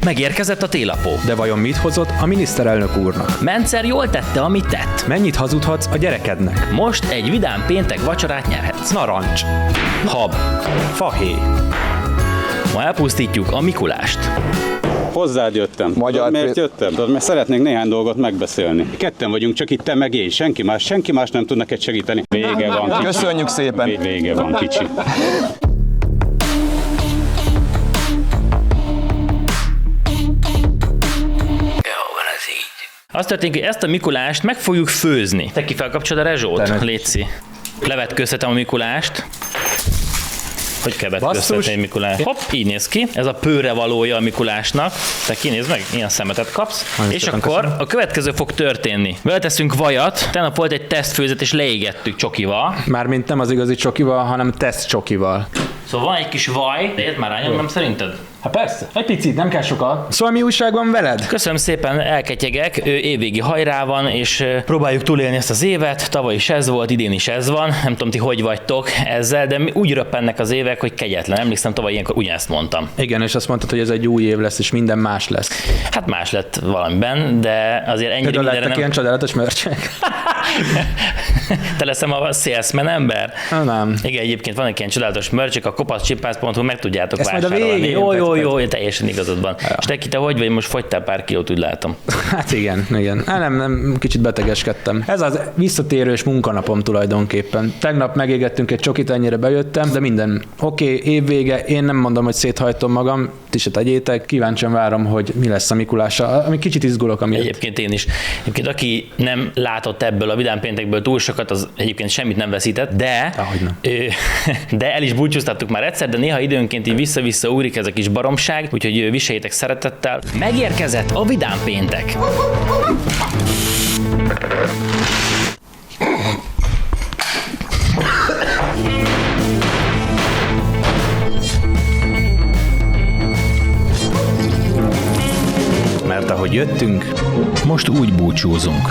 Megérkezett a télapó. De vajon mit hozott a miniszterelnök úrnak? Mencer jól tette, amit tett. Mennyit hazudhatsz a gyerekednek? Most egy vidám péntek vacsorát nyerhetsz. Narancs, Hab. fahéj. Ma elpusztítjuk a Mikulást. Hozzád jöttem. Tudod, miért jöttem? Tudod, mert szeretnénk néhány dolgot megbeszélni. Ketten vagyunk, csak itt te meg én. Senki más nem tud neked segíteni. Vége van, kicsi. Köszönjük szépen. Vége van, kicsi. Azt történik, hogy ezt a Mikulást meg fogjuk főzni. Te ki felkapcsolod a rezsót, Léci. Levetkőztetem a Mikulást. Hogy kell vetkőztetni a Mikulást? Hopp, így néz ki. Ez a pőre valója a Mikulásnak. Te kinézd meg, ilyen szemetet kapsz. És akkor a következő fog történni. Beleteszünk vajat. Tegnap volt egy tesztfőzet, és leégettük csokival. Mármint nem az igazi csokival, hanem teszt csokival. Szóval van egy kis vaj. De ilyet már rányomtam szerinted? Hát persze, egy picit, nem kell sokat. Szóval mi újság van veled? Köszönöm szépen, elketyegek, évvégi hajrá van, és próbáljuk túlélni ezt az évet. Tavaly is ez volt, idén is ez van. Nem tudom, ti hogy vagytok ezzel, de úgy röppennek az évek, hogy kegyetlen. Emlékszem, tavaly ilyenkor ugyanezt mondtam. Igen, és azt mondtad, hogy ez egy új év lesz, és minden más lesz. Hát más lett valamiben, de azért ennyire mindenre nem... lettek ilyen csodálatos mörcsek? Te leszem a salesman ember? Nem. Igen, egyébként van egy ilyen csodálatos mörcsök, a kopaszcsipász.hu meg tudjátok ezt vásárolni. Jó, teljesen igazad van. Ja. És te hogy vagy, most fogytál pár kilót, úgy látom. Hát igen. Nem, kicsit betegeskedtem. Ez az visszatérős munkanapom tulajdonképpen. Tegnap megégettünk egy csokit, ennyire bejöttem, de minden oké, évvége, én nem mondom, hogy széthajtom magam, ti se tegyétek, kíváncsian várom, hogy mi lesz a Mikulással, ami kicsit izgulok amiatt. Egyébként én is. Egyébként aki nem látott ebből a vidám péntekből túl sokat, az egyébként semmit nem veszített, de el is búcsúztattuk már egyszer, de néha időnként így vissza-vissza úrik ez a kis baromság, úgyhogy viseljétek szeretettel. Megérkezett a vidám péntek! Mert ahogy jöttünk, most úgy búcsúzunk.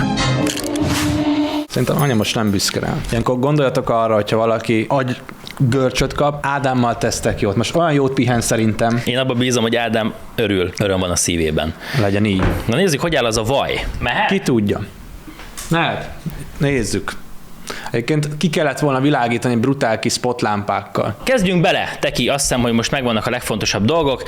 szerintem anya most nem büszke rá. Ilyenkor gondoljatok arra, hogyha valaki görcsöt kap, Ádámmal tesztek jót. Most olyan jót pihen szerintem. Én abban bízom, hogy Ádám öröm van a szívében. Legyen így. Na nézzük, hogy áll az a vaj. Mehet? Ki tudja. Mehet. Nézzük. Egyébként ki kellett volna világítani brutál kis spotlámpákkal. Kezdjünk bele, Teki, azt hiszem, hogy most megvannak a legfontosabb dolgok.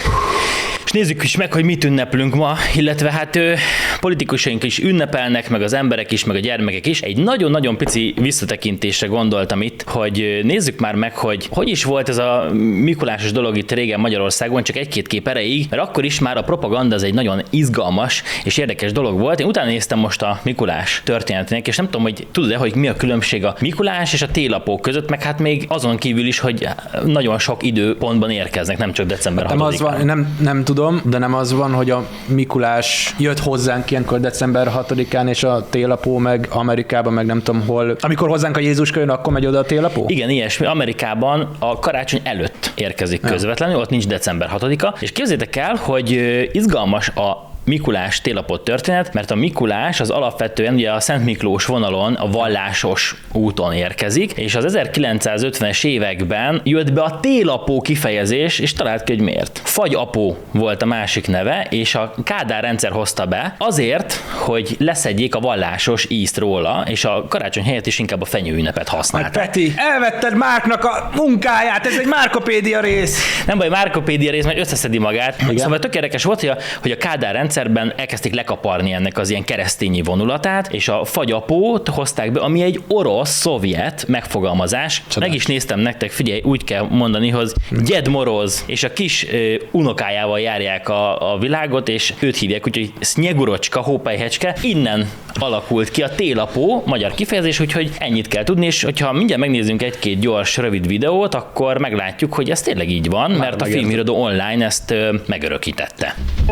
És nézzük is meg, hogy mit ünneplünk ma, illetve hát politikusaink is ünnepelnek, meg az emberek is, meg a gyermekek is. Egy nagyon-nagyon pici visszatekintésre gondoltam itt, hogy nézzük már meg, hogy is volt ez a mikulásos dolog itt régen Magyarországon, csak egy-két kép erejéig, mert akkor is már a propaganda az egy nagyon izgalmas és érdekes dolog volt. Én utána néztem most a Mikulás történetének, és nem tudom, hogy tudod-e, hogy mi a különbség a Mikulás és a télapó között, meg hát még azon kívül is, hogy nagyon sok időpontban érkeznek, nem csak december 6-án. Nem tudom, de nem az van, hogy a Mikulás jött hozzánk ilyenkor december 6-án, és a télapó meg Amerikában, meg nem tudom hol. Amikor hozzánk a Jézuska jön, akkor megy oda a télapó? Igen, ilyesmi. Amerikában a karácsony előtt érkezik közvetlenül, ott nincs december 6-a, és képzeljétek el, hogy izgalmas a Mikulás télapó történet, mert a Mikulás az alapvetően ugye a Szent Miklós vonalon, a vallásos úton érkezik, és az 1950-es években jött be a télapó kifejezés, és talált ki, hogy miért. Fagyapó volt a másik neve, és a Kádár rendszer hozta be azért, hogy leszedjék a vallásos ízt róla, és a karácsony helyett is inkább a fenyőünnepet használták. Peti, elvetted Márknak a munkáját, ez egy Márkopédia rész. Nem baj, Márkopédia rész, mert összeszedi magát. Igen. Szóval tök érdekes volt, hogy a Kádár rendszerben elkezdték lekaparni ennek az ilyen keresztényi vonulatát, és a fagyapót hozták be, ami egy orosz-szovjet megfogalmazás. Csodál. Meg is néztem nektek, figyelj, úgy kell mondani, hogy Gyed Moroz, és a kis unokájával járják a világot, és őt hívják, úgyhogy Snyegurocska, hópelyhecske. Innen alakult ki a télapó, magyar kifejezés, úgyhogy ennyit kell tudni, és hogyha mindjárt megnézzünk egy-két gyors, rövid videót, akkor meglátjuk, hogy ez tényleg így van, mert a Filmhíradó Online ezt megörökítette.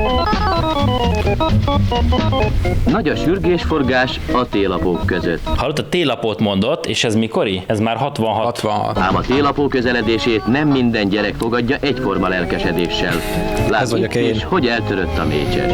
Nagy a sürgésforgás a télapók között. Hallott, a télapót mondott, és ez mikori? Ez már 66. Ám a télapó közeledését nem minden gyerek fogadja egyforma lelkesedéssel. Látjuk is, hogy eltörött a mécses.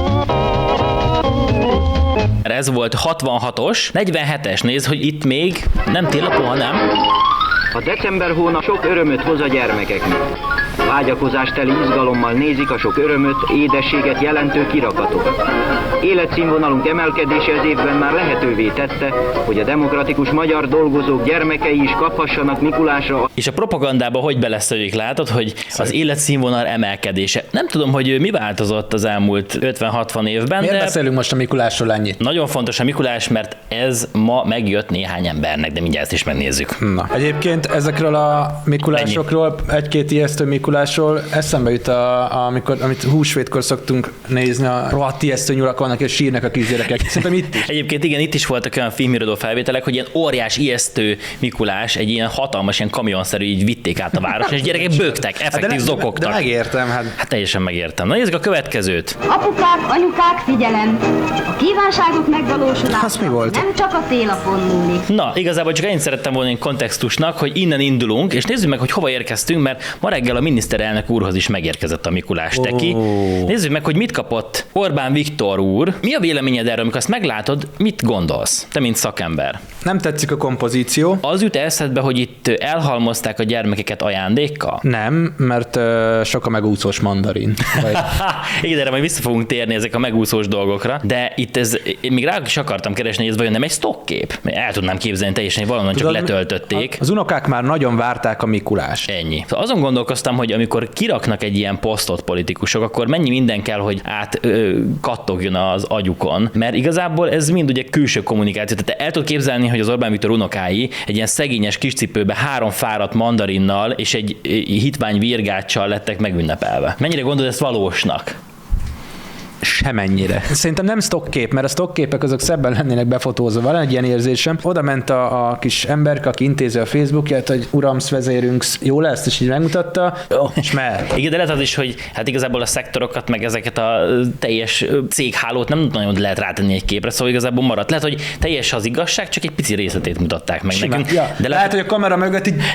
Ez volt 66-os, 47-es, néz, hogy itt még nem télapó, hanem... A december hónap sok örömöt hoz a gyermekeknek. Vágyakozásteli izgalommal nézik a sok örömöt, édességet jelentő kirakatokat. Életszínvonalunk emelkedése ez évben már lehetővé tette, hogy a demokratikus magyar dolgozók gyermekei is kaphassanak Mikulásra. És a propagandában hogy beleszöljük, látod, hogy az életszínvonal emelkedése. Nem tudom, hogy mi változott az elmúlt 50-60 évben, Miért de beszélünk most a Mikulásról ennyit? nagyon fontos a Mikulás, mert ez ma megjött néhány embernek, de mindjárt ezt is megnézzük. Na. Egyébként ezekről a Mikulásokról, egy-két ijesztő Mikulásról eszembe jut, amit húsvétkor szoktunk nézni, a rohadt ijesztő nyulak vannak, és sírnak a kisgyerekek. Szerintem itt is. Egyébként igen, itt is voltak olyan filmirodó felvételek, hogy ilyen óriás, ijesztő Mikulás, egy ilyen hatalmas, ilyen kamionszerű így vitték át a város, és gyerekek bőgtek, effektív zokogtak. De megértem, Hát teljesen megértem. Na nézzük a következőt. Apukák, anyukák, figyelem! A kívánságok megvalósulása Az mi volt? nem csak a télapon múlik. Na, igazából csak ennyit szerettem volna egy kontextusnak, hogy innen indulunk, és nézzük meg, hogy hova érkeztünk, mert ma reggel a miniszterelnök úrhoz is megérkezett a Mikulás teki. Nézzük meg, hogy mit kapott Orbán Viktor úr. Mi a véleményed erről, amikor azt meglátod, mit gondolsz? Te, mint szakember. Nem tetszik a kompozíció. Az jut eszedbe, hogy itt elhalmozták a gyermekeket ajándékkal? Nem, mert sok a megúszós mandarin. Igen, erre majd vissza fogunk térni ezek a megúszós dolgokra, de itt én még rá is akartam keresni, hogy ez vajon nem egy stockkép? El tudnám képzelni teljesen, hogy valahonnan csak letöltötték. Az unokák már nagyon várták a Mikulást. Ennyi. Szóval azon gondolkoztam, hogy amikor kiraknak egy ilyen posztot politikusok, akkor mennyi minden kell, hogy kattogjon az agyukon, mert igazából ez mind ugye külső kommunikáció. Tehát el tudod képzelni, hogy az Orbán Viktor unokái egy ilyen szegényes kiscipőbe 3 fáradt mandarinnal és egy hitvány virgáccsal lettek megünnepelve. Mennyire gondolod ezt valósnak? Semennyire. Szerintem nem stockkép, mert a stockképek azok szebben lennének befotózva. Van egy ilyen érzésem. Oda ment a kis emberke, aki intézi a Facebookját, hogy uram, vezérünk, jó lesz, és így megmutatta, és mert. Igen, de lehet az is, hogy hát igazából a szektorokat, meg ezeket a teljes céghálót nem nagyon lehet rátenni egy képre, szóval igazából maradt. Lehet, hogy teljes az igazság, csak egy pici részletét mutatták meg nekünk. Ja. De lehet, hogy a kamera mögött így...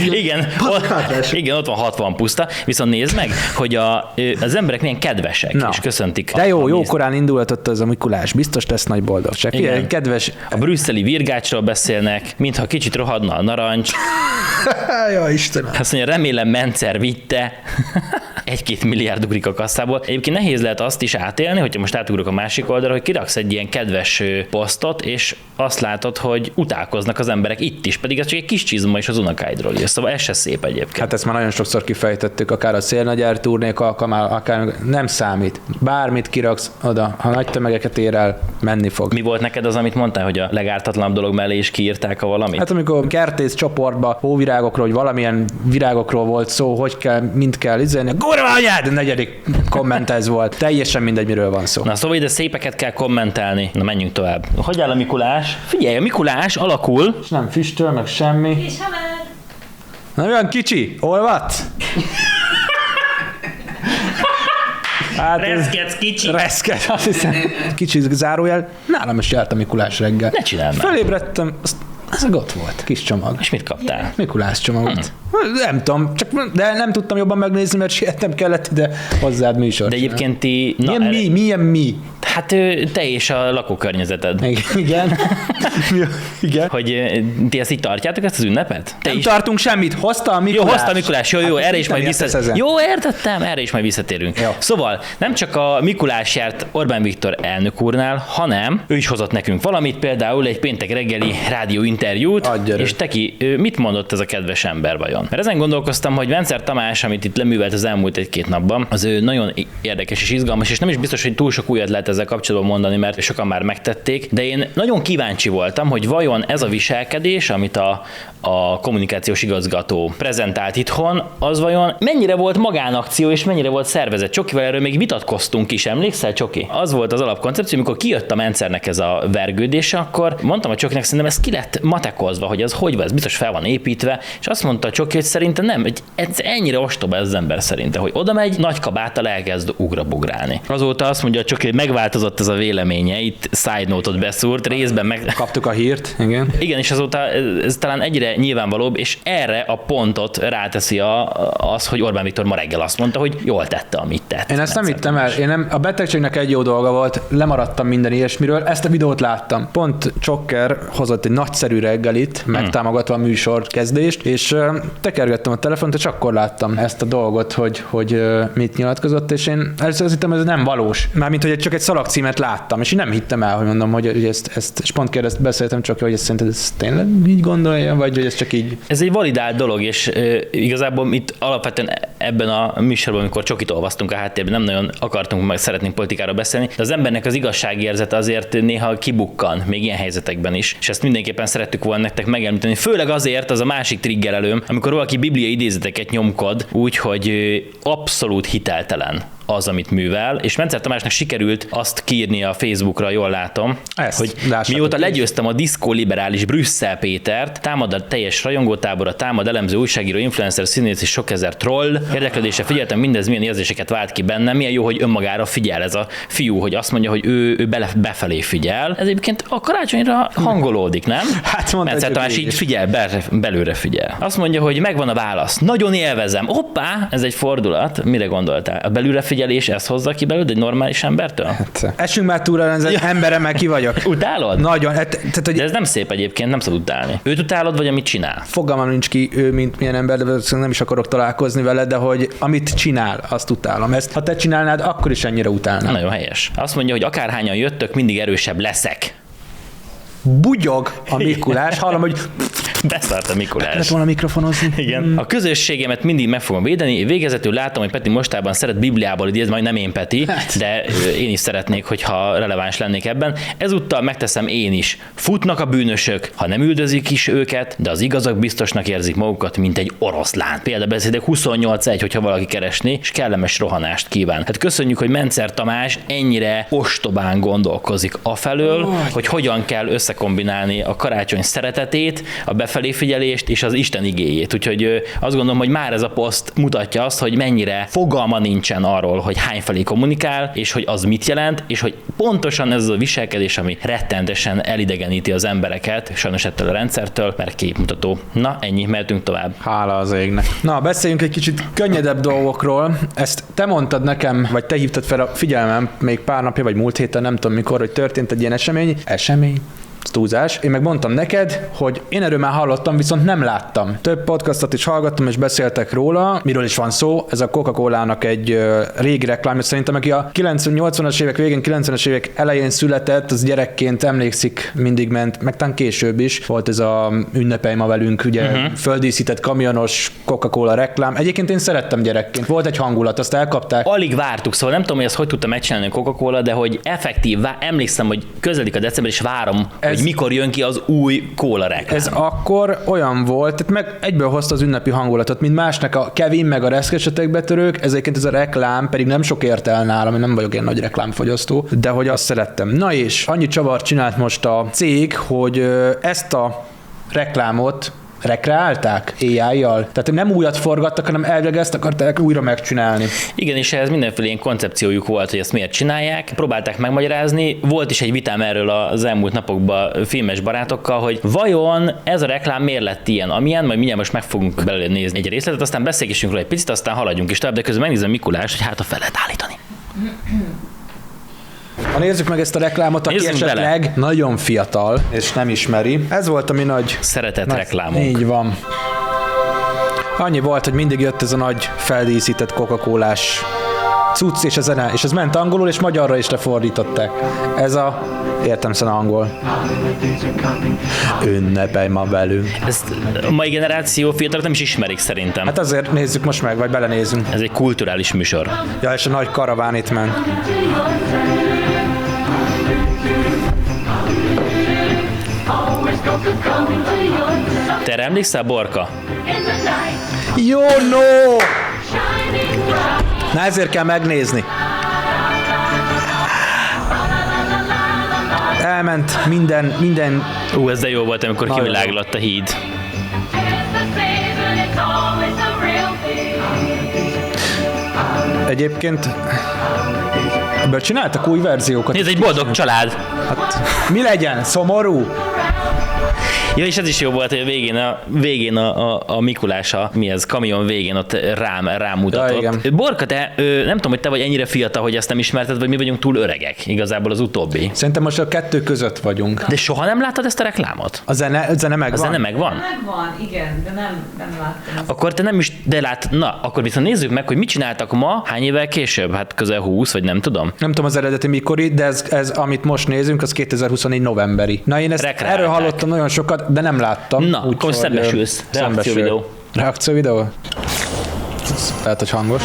igen, ott van 60 puszta, viszont nézd meg, hogy az emberek milyen kedvesek, és köszöntik. De jó korán indulhatott az a Mikulás, biztos lesz nagy boldogság. Igen, kedves. A brüsszeli virgácsról beszélnek, mintha kicsit rohadna a narancs. Ja, Istenem. Azt mondja, remélem Mencer vitte. 1-2 milliárd ugrik a kasszából. Egyébként nehéz lehet azt is átélni, hogyha most átugrok a másik oldalra, hogy kiraksz egy ilyen kedves posztot, és azt látod, hogy utálkoznak az emberek itt is, pedig ez csak egy kis csizma is az unokáidról jössz. Szóval ez se szép egyébként. Hát ezt már nagyon sokszor kifejtettük, akár a szélnagyár turnék alkalmával, akár nem számít. Bármit kiraksz oda, ha nagy tömegeket ér el, menni fog. Mi volt neked az, amit mondtál, hogy a legártatlanabb dolog mellé is kiírták a valamit? Hát amikor kertész csoportba hóvirágokról, hogy valamilyen virágokról volt szó, hogy kell, mind kell izelni, kurva anyád, a 4. komment ez volt. Teljesen mindegy, miről van szó. Na szóval ide szépeket kell kommentelni. Na menjünk tovább. Hogy áll a Mikulás? Figyelj, a Mikulás alakul. És nem füstöl, meg semmi. És haver! Na olyan kicsi, olvat? Hát Reszketsz kicsi. Reszket, azt hiszem. Kicsi zárójel, nálam is járt a Mikulás reggel. Ne csináld már. Felébredtem, ez ott volt, kis csomag. És mit kaptál? Mikulás csomagot. Nem tudom, de nem tudtam jobban megnézni, mert sietnem kellett ide hozzád műsor. De egyébként ti... Milyen mi? Hát te és a lakókörnyezeted. Igen. Igen. Hogy ti ezt így tartjátok, ezt az ünnepet? Nem tartunk semmit, hozta a Mikulás. Jó, hozta a Mikulás, jó, erre is majd visszatérünk. Jó, értettem, erre is majd visszatérünk. Jó. Szóval nem csak a Mikulás járt Orbán Viktor elnök úrnál, hanem ő is hozott nekünk valamit, például egy péntek reggeli rádióinterjút, és Teki, mit mondott ez a kedves ember vajon? Mert ezen gondolkoztam, hogy Vencer Tamás, amit itt leművelt az elmúlt 1-2 napban, az ő nagyon érdekes és izgalmas, és nem is biztos, hogy túl sok újat lehet ezzel kapcsolatban mondani, mert sokan már megtették, de én nagyon kíváncsi voltam, hogy vajon ez a viselkedés, amit a kommunikációs igazgató prezentált itthon, az vajon mennyire volt magánakció, és mennyire volt szervezet. Csokival erről még vitatkoztunk is, emlékszel, Csoki? Az volt az alapkoncepció, amikor kijött a Mencernek ez a vergődése, akkor mondtam a Csokinak, szerintem ez ki lett matekozva, hogy az hogy van, ez biztos fel van építve, és azt mondta a Csoki, hogy szerintem nem, ez ennyire ostoba ez az ember szerinte, hogy oda megy, nagy kabáttal elkezd ugrabugrálni. Azóta azt mondja a Csoki, hogy megváltozott ez a véleménye, itt side note-ot beszúrt, részben kaptuk a hírt, igen. Igen, és azóta ez talán egyre nyilvánvalóbb, és erre a pontot ráteszi az, hogy Orbán Viktor ma reggel azt mondta, hogy jól tette, amit tett. Én ezt nem hittem el. A betegségnek egy jó dolga volt, lemaradtam minden ilyesmiről, ezt a videót láttam. Pont Csokker hozott egy nagyszerű egyszerű reggelit, megtámogatva a műsor kezdést, és tekergettem a telefont, és akkor láttam ezt a dolgot, hogy mit nyilatkozott, és én először azt hittem, hogy ez nem valós. Mármint, hogy csak egy szalagcímet láttam, és én nem hittem el, hogy mondom, hogy ezt és pont beszéltem csak, hogy ezt szerinted ezt tényleg így gondolja, vagy hogy ez csak így. Ez egy validált dolog, és igazából itt alapvetően ebben a műsorban, amikor csokit olvasztunk a háttérben, nem nagyon akartunk, meg szeretnénk politikáról beszélni, de az embernek az igazságérzete azért néha kibukkan, még ilyen helyzetekben is, és ezt mindenképpen szerettük volna nektek megemlíteni. Főleg azért az a másik triggerelőm, amikor valaki bibliai idézeteket nyomkod, úgyhogy abszolút hiteltelen az, amit művel, és Mencer Tamásnak sikerült azt kiírni a Facebookra, jól látom, hogy mióta legyőztem a diszkoliberális Brüsszel Pétert, támad a teljes rajongótábora, támad elemző, újságíró, influencer, színész és sok ezer troll. Érdeklődésre figyeltem, mindez milyen érzéseket vált ki bennem, milyen jó, hogy önmagára figyel ez a fiú, hogy azt mondja, hogy ő befelé figyel. Ez egyébként a karácsonyra hangolódik, nem? Hát mondta, Mencer Tamás így figyel, belőle figyel. Azt mondja, hogy megvan a válasz. Nagyon élvezem. Hoppá, ez egy fordulat. Mire gondoltál? A belőle figyelés ezt hozza ki belőle egy normális embertől? Hát, esünk már túlra, ez emberem, meg ki vagyok. Utálod? Nagyon. De ez nem szép egyébként, nem szabad utálni. Őt utálod, vagy amit csinál? Fogalmam nincs ki ő, mint milyen ember, de nem is akarok találkozni vele, de hogy amit csinál, azt utálom. Ezt, ha te csinálnád, akkor is ennyire utálnám. Nagyon helyes. Azt mondja, hogy akárhányan jöttök, mindig erősebb leszek. Bugyog a Mikulás, hallom, hogy Beszart a Mikulás. lehet volna mikrofonozni. Igen. A közösségemet mindig meg fogom védeni. Végezetül látom, hogy Peti mostában szeret Bibliából idézni, majd nem én Peti, de én is szeretnék, hogyha releváns lennék ebben. Ezúttal megteszem én is. Futnak a bűnösök, ha nem üldözik is őket, de az igazak biztosnak érzik magukat, mint egy oroszlán. Példabeszédek 28.1, hogyha valaki keresni, és kellemes rohanást kíván. Hát köszönjük, hogy Mencer Tamás ennyire ostobán gondolkozik afelől, hogy hogyan kell összekombinálni a karácsony szeretetét, a befelé figyelést és az Isten igéjét. Úgyhogy azt gondolom, hogy már ez a poszt mutatja azt, hogy mennyire fogalma nincsen arról, hogy hányfelé kommunikál, és hogy az mit jelent, és hogy pontosan ez a viselkedés, ami rettentesen elidegeníti az embereket, sajnos ettől a rendszertől, mert képmutató. Na, ennyi, mehetünk tovább. Hála az égnek. Na, beszéljünk egy kicsit könnyedebb dolgokról. Ezt te mondtad nekem, vagy te hívtad fel a figyelmem még pár napja, vagy múlt héten, nem tudom mikor, hogy történt egy ilyen esemény. Túlzás. Én meg mondtam neked, hogy én erről már hallottam, viszont nem láttam. Több podcastot is hallgattam, és beszéltek róla. Miről is van szó? Ez a Coca-Colának egy régi reklámja. Szerintem, aki a 80-as évek végén, 90-es évek elején született, az gyerekként emlékszik, mindig ment, meg talán később is. Volt ez a Ünnepelj ma velünk, ugye földíszített kamionos Coca-Cola reklám. Egyébként én szerettem gyerekként. Volt egy hangulat, azt elkapták. Alig vártuk, szóval nem tudom, hogy ezt hogy tudta megcsinálni a Coca-Cola, de hogy effektív, emlékszem, hogy közeledik a december, és várom, hogy mikor jön ki az új kóla reklám. Ez akkor olyan volt, tehát meg egyből hozta az ünnepi hangulatot, mint másnak a Kevin meg a reszkesetek betörők, ezeket ez a reklám pedig nem sok ért el nálam, én nem vagyok ilyen nagy reklámfogyasztó, de hogy azt szerettem. Na és annyi csavart csinált most a cég, hogy ezt a reklámot rekreálták AI-jal. Tehát nem újat forgattak, hanem elvileg ezt akarták újra megcsinálni. Igen, és ehhez mindenféle ilyen koncepciójuk volt, hogy ezt miért csinálják. Próbálták megmagyarázni. Volt is egy vitám erről az elmúlt napokban filmes barátokkal, hogy vajon ez a reklám miért lett ilyen, amilyen, majd mindjárt most meg fogunk belőle nézni egy részletet, aztán beszélgessünk róla egy picit, aztán haladjunk is tovább, de közben megnézem Mikulás, hogy hát a fel lehet állítani. Ha nézzük meg ezt a reklámot, aki esetleg nagyon fiatal, és nem ismeri. Ez volt a mi nagy szeretett reklámunk. Így van. Annyi volt, hogy mindig jött ez a nagy feldíszített Coca-Colás cucc és a zene, és ez ment angolul, és magyarra is lefordították. Ez a értelmszerűen angol. Ünnepelj ma velünk. Ezt a mai generáció fiatalok nem is ismerik szerintem. Hát azért nézzük most meg, vagy belenézünk. Ez egy kulturális műsor. Ja, és a nagy karaván itt ment. Te emlékszel, Borka? Jó, no! Na ezért kell megnézni. Elment minden... Ez de jó volt, amikor kiviláglott a híd. Egyébként ebből csináltak új verziókat. Ez egy boldog család. Hát, mi legyen? Szomorú? Ja, és ez is jó volt, hogy a végén a Mikulása, mi ez, kamion végén ott rám mutatott. Ja, Borka, te nem tudom, hogy te vagy ennyire fiatal, hogy ezt nem ismerted, vagy mi vagyunk túl öregek, igazából az utóbbi. Szerintem most a kettő között vagyunk. De soha nem láttad ezt a reklámot? A zene megvan? A zene megvan? Megvan, igen, de nem láttam. Akkor te nem is, de na, akkor viszont nézzük meg, hogy mit csináltak ma, hány évvel később? Hát közel 20, vagy nem tudom. Nem tudom az eredeti mikori, de ez amit most nézünk, az 2024 novemberi. Na én ezt erről hallottam nagyon sokat, de nem láttam. Na, akkor szembesülsz. Reakcióvideó. Reakcióvideó? Lehet, hogy hangos.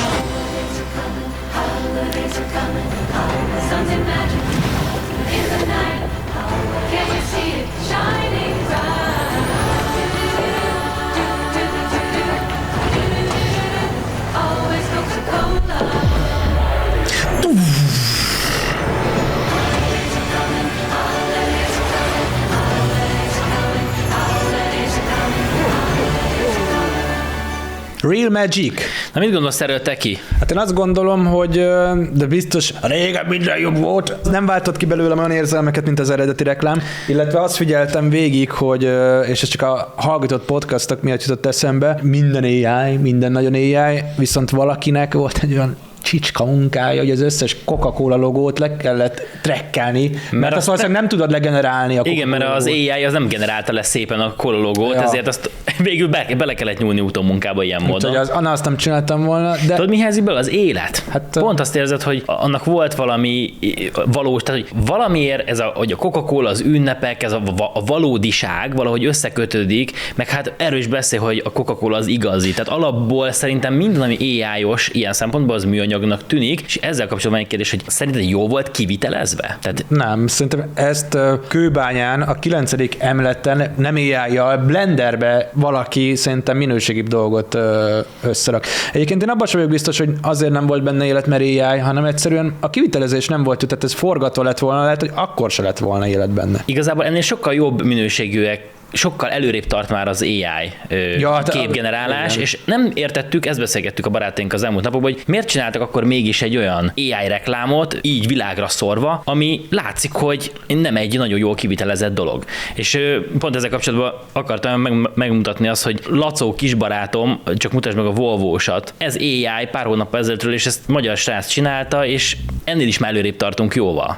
Real Magic. Na mit gondolsz erről, Teki? Hát én azt gondolom, hogy de biztos régen minden jobb volt. Nem váltott ki belőlem olyan érzelmeket, mint az eredeti reklám, illetve azt figyeltem végig, hogy, és ez csak a hallgatott podcastok miatt jutott eszembe, minden AI, minden nagyon AI, viszont valakinek volt egy olyan csicska munkája, hogy az összes Coca-Cola logót le kellett trekkelni, mert azt valószínűleg nem tudod legenerálni a Coca-Cola igen, mert az AI az nem generálta le szépen a Cola logót, ezért azt végül bele kellett nyúlni utómunkába ilyen módon. Azt nem csináltam volna, de... Tudod, mi hiányzik belőle? Az élet. Hát, pont azt érzed, hogy annak volt valami valós, tehát hogy valamiért ez hogy a Coca-Cola, az ünnepek, ez a valódiság valahogy összekötődik, meg hát erről is beszél, hogy a Coca-Cola az igazi. Tehát alapból szerintem minden, ami AI-os ilyen szempontból, az műanyagnak tűnik, és ezzel kapcsolatban egy kérdés, hogy szerinted jó volt kivitelezve? Tehát... Nem, szerintem ezt Kőbányán, a 9. emeleten nem AI-jal, Blenderbe valaki szerintem minőségibb dolgot összerak. Egyébként én abban sem vagyok biztos, hogy azért nem volt benne élet, mert AI, hanem egyszerűen a kivitelezés nem volt, tehát ez forgatva lett volna, lehet, hogy akkor se lett volna élet benne. Igazából ennél sokkal jobb minőségűek, sokkal előrébb tart már az AI képgenerálás, és nem értettük, ezt beszélgettük a barátaink az elmúlt napokban, hogy miért csináltak akkor mégis egy olyan AI reklámot, így világra szórva, ami látszik, hogy nem egy nagyon jól kivitelezett dolog. És pont ezzel kapcsolatban akartam megmutatni azt, hogy Lacó kisbarátom, csak mutasd meg a Volvo-sat. Ez AI pár hónap ezelőttről, és ezt magyar srác csinálta, és ennél is már előrébb tartunk jóval.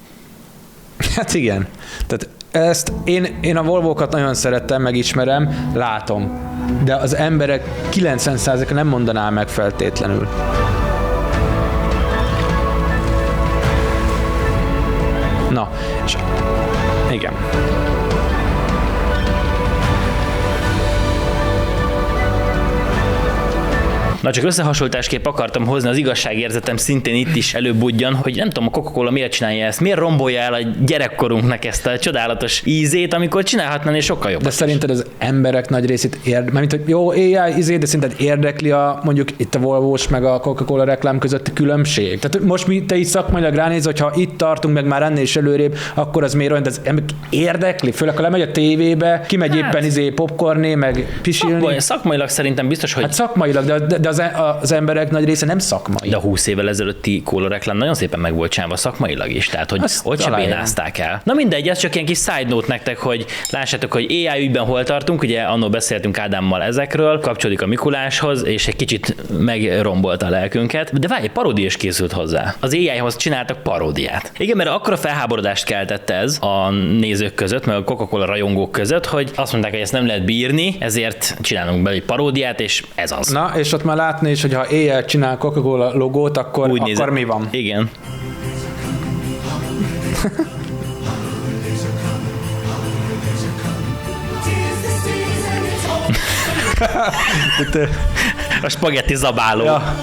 Hát igen. Tehát ezt én a Volvo-kat nagyon szerettem, megismerem, látom. De az emberek 90%-a nem mondaná meg feltétlenül. Na, és igen. Na csak összehasonlításképp akartam hozni, az igazságérzetem szintén itt is előbudjan, hogy nem tudom, a Coca-Cola miért csinálja ezt, miért rombolja el a gyerekkorunknak ezt a csodálatos ízét, amikor csinálhatnán és sokkal jobb. De szerinted az emberek nagy részét mármint, hogy jó, AI ízé, de szerinted érdekli mondjuk itt a Volvo-s meg a Coca-Cola reklám közötti különbség? Tehát most te így szakmailag ránéz, hogyha itt tartunk, meg már ennél is előrébb, akkor az miért olyan, de az érdekli? Főleg, ha lemegy a tévébe, kimegy éppen popcorné, meg pisilni. Szakmailag szerintem biztos, hogy... Hát szakmailag, de az emberek nagy része nem szakmai. De a 20 évvel ezelőtti kóla reklám nagyon szépen meg volt csinálva szakmailag is, tehát hogy ott se bénázták el. Na mindegy, ez csak ilyen kis side note nektek, hogy lássátok, hogy AI ügyben hol tartunk, ugye annól beszéltünk Ádámmal ezekről, kapcsolódik a Mikuláshoz, és egy kicsit megrombolta a lelkünket, de várj, paródia is készült hozzá. Az AI-hoz csináltak paródiát. Igen, mert akkora felháborodást keltett ez a nézők között, meg a Coca-Cola rajongók között, hogy azt mondták, hogy ezt nem lehet bírni, ezért csinálunk belőle egy paródiát, és ez az. Na, és ott már látni is, hogy ha AI csinál Coca-Cola logót, akkor mi van? Igen. A spagetti zabáló. Ja.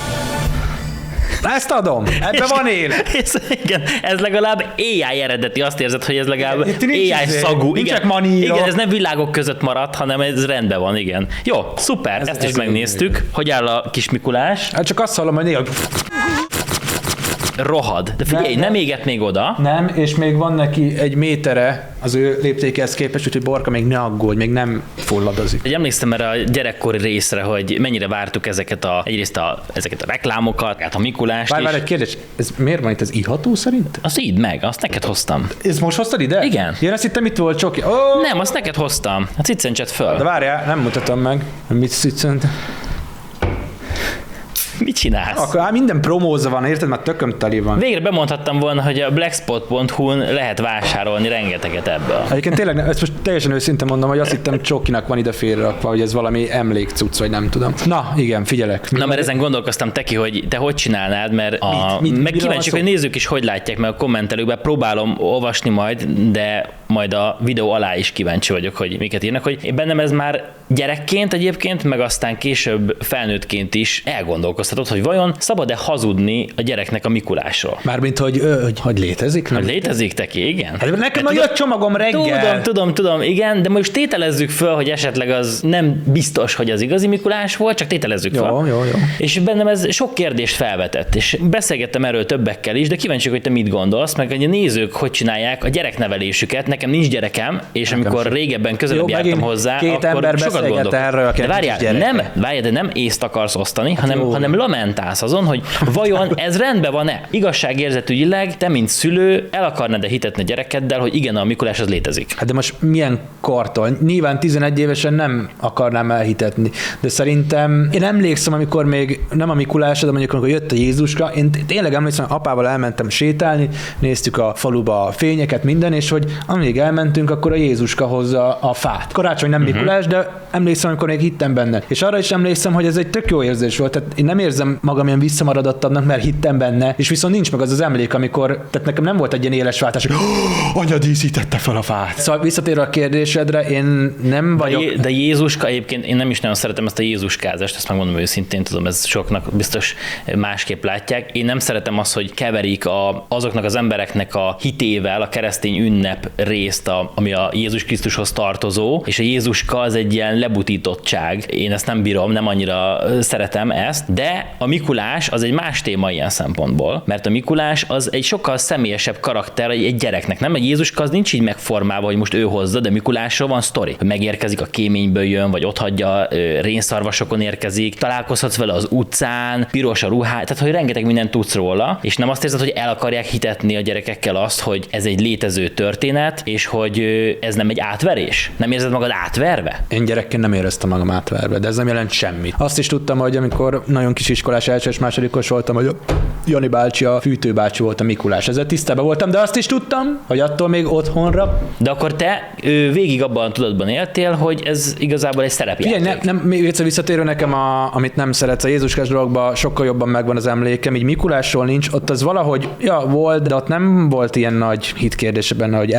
Ezt adom, ebben van élet. Igen, ez legalább AI eredeti, azt érzed, hogy ez legalább AI szagú. Igen, ez nem világok között maradt, hanem ez rendben van, igen. Jó, szuper, ezt is megnéztük. Hogy áll a kis Mikulás? Hát csak azt hallom, hogy néha... rohad. De figyelj, nem éget még oda. Nem, és még van neki egy métere az ő léptékhez képest, úgyhogy Borka még ne aggódj, még nem fulladozik. Egy emlékszem erre a gyerekkori részre, hogy mennyire vártuk ezeket a reklámokat, a Mikulást is. Várj, egy kérdés, ez miért van itt, ez iható szerint? Azt idd meg, azt neked hoztam. Ez most hoztad ide? Igen. Én azt hittem, itt volt csoki. Nem, azt neked hoztam. A ciccencsed föl. De várjál, nem mutatom meg. Mit ciccent? Mit csinálsz? Akkor minden promóza van, érted? Már tököm teli van. Végre bemondhattam volna, hogy a blackspot.hu-n lehet vásárolni rengeteget ebből. Egyébként tényleg, ezt most teljesen őszintén mondom, hogy azt hittem csokinak van ide félrerakva, hogy ez valami emlékcucc, vagy nem tudom. Na, igen, figyelek. Na, mert ezen gondolkoztam, Teki, hogy te hogy csinálnád, mert meg kíváncsiak, hogy nézzük is, hogy látják meg a kommentelőkben, próbálom olvasni majd, de majd a videó alá is kíváncsi vagyok, hogy miket írnak, hogy bennem ez már gyerekként egyébként, meg aztán később felnőttként is elgondolkoztatod, hogy vajon szabad-e hazudni a gyereknek a Mikulásról? Mármint, hogy létezik? Nem? Hogy létezik, Teki, igen. Hát nekem már jött csomagom reggel. Tudom, igen, de most tételezzük föl, hogy esetleg az nem biztos, hogy az igazi Mikulás volt, csak tételezzük föl. Jó. És bennem ez sok kérdést felvetett, és beszélgettem erről többekkel is, de kíváncsi, hogy te mit gondolsz, meg hogy a nézők hogy csinálják a gyereknevelésüket. Nekem nincs gyerekem, és amikor régebben közelebb jártam hozzá, akkor sokat gondoltam. De várjál, de nem észt akarsz osztani, hanem lamentálsz azon, hogy vajon ez rendben van-e? Igazságérzetügyileg te, mint szülő, el akarnád-e hitetni a gyerekeddel, hogy igen, a Mikulás az létezik? Hát de most milyen kortól? Nyilván 11 évesen nem akarnám elhitetni, de szerintem én emlékszem, amikor még nem a Mikulás, de mondjuk amikor jött a Jézuska, én tényleg emlékszem, hogy apával elmentem sétálni, néztük a faluba a fényeket, minden, és hogy amíg elmentünk, akkor a Jézuska hozza a fát. Karácsony nem Mikulás, de emlékszem, amikor még hittem benne. És arra is emlékszem, hogy ez egy tök jó érzés volt. Tehát én nem érzem magam ilyen visszamaradottabbnak, mert hittem benne, és viszont nincs meg az az emlék, amikor, tehát nekem nem volt egy ilyen éles váltás, hogy anya díszítette fel a fát. Szóval visszatérve a kérdésedre, én nem vagyok. De Jézuska egyébként, én nem is nagyon szeretem ezt a Jézuskázást, ezt megmondom őszintén, tudom, ez soknak biztos másképp látják. Én nem szeretem azt, hogy keverik azoknak az embereknek a hitével a keresztény ünnep részt, ami a Jézus Krisztushoz tartozó, és a Jézuska az egy ilyen lebutítottság. Én ezt nem bírom, nem annyira szeretem ezt, de a Mikulás az egy más téma ilyen szempontból, mert a Mikulás az egy sokkal személyesebb karakter egy gyereknek, nem? Egy Jézuska az nincs így megformálva, hogy most ő hozza, de Mikulásról van sztori. Megérkezik, a kéményből jön, vagy otthagyja, rénszarvasokon érkezik, találkozhatsz vele az utcán, piros a ruhá, tehát hogy rengeteg mindent tudsz róla, és nem azt érzed, hogy el akarják hitetni a gyerekekkel azt, hogy ez egy létező történet, és hogy ez nem egy átverés? Nem érzed magad átverve? Én gyerekként nem éreztem magam átverve, de ez nem jelent semmit. Azt is tudtam, hogy amikor nagyon kis iskolás, első és másodikos voltam, hogy Jani bácsi, a fűtőbácsi volt a Mikulás. Ezzel tisztában voltam, de azt is tudtam, hogy attól még otthonra. De akkor te végig abban a tudatban éltél, hogy ez igazából egy szerepjáték. Figyelj, nem még egyszer visszatérő nekem, amit nem szeretsz, a Jézuskás dologban sokkal jobban megvan az emlékem, így Mikulásról nincs, ott az valahogy, volt, de ott nem volt ilyen nagy hitkérdése benne, hogy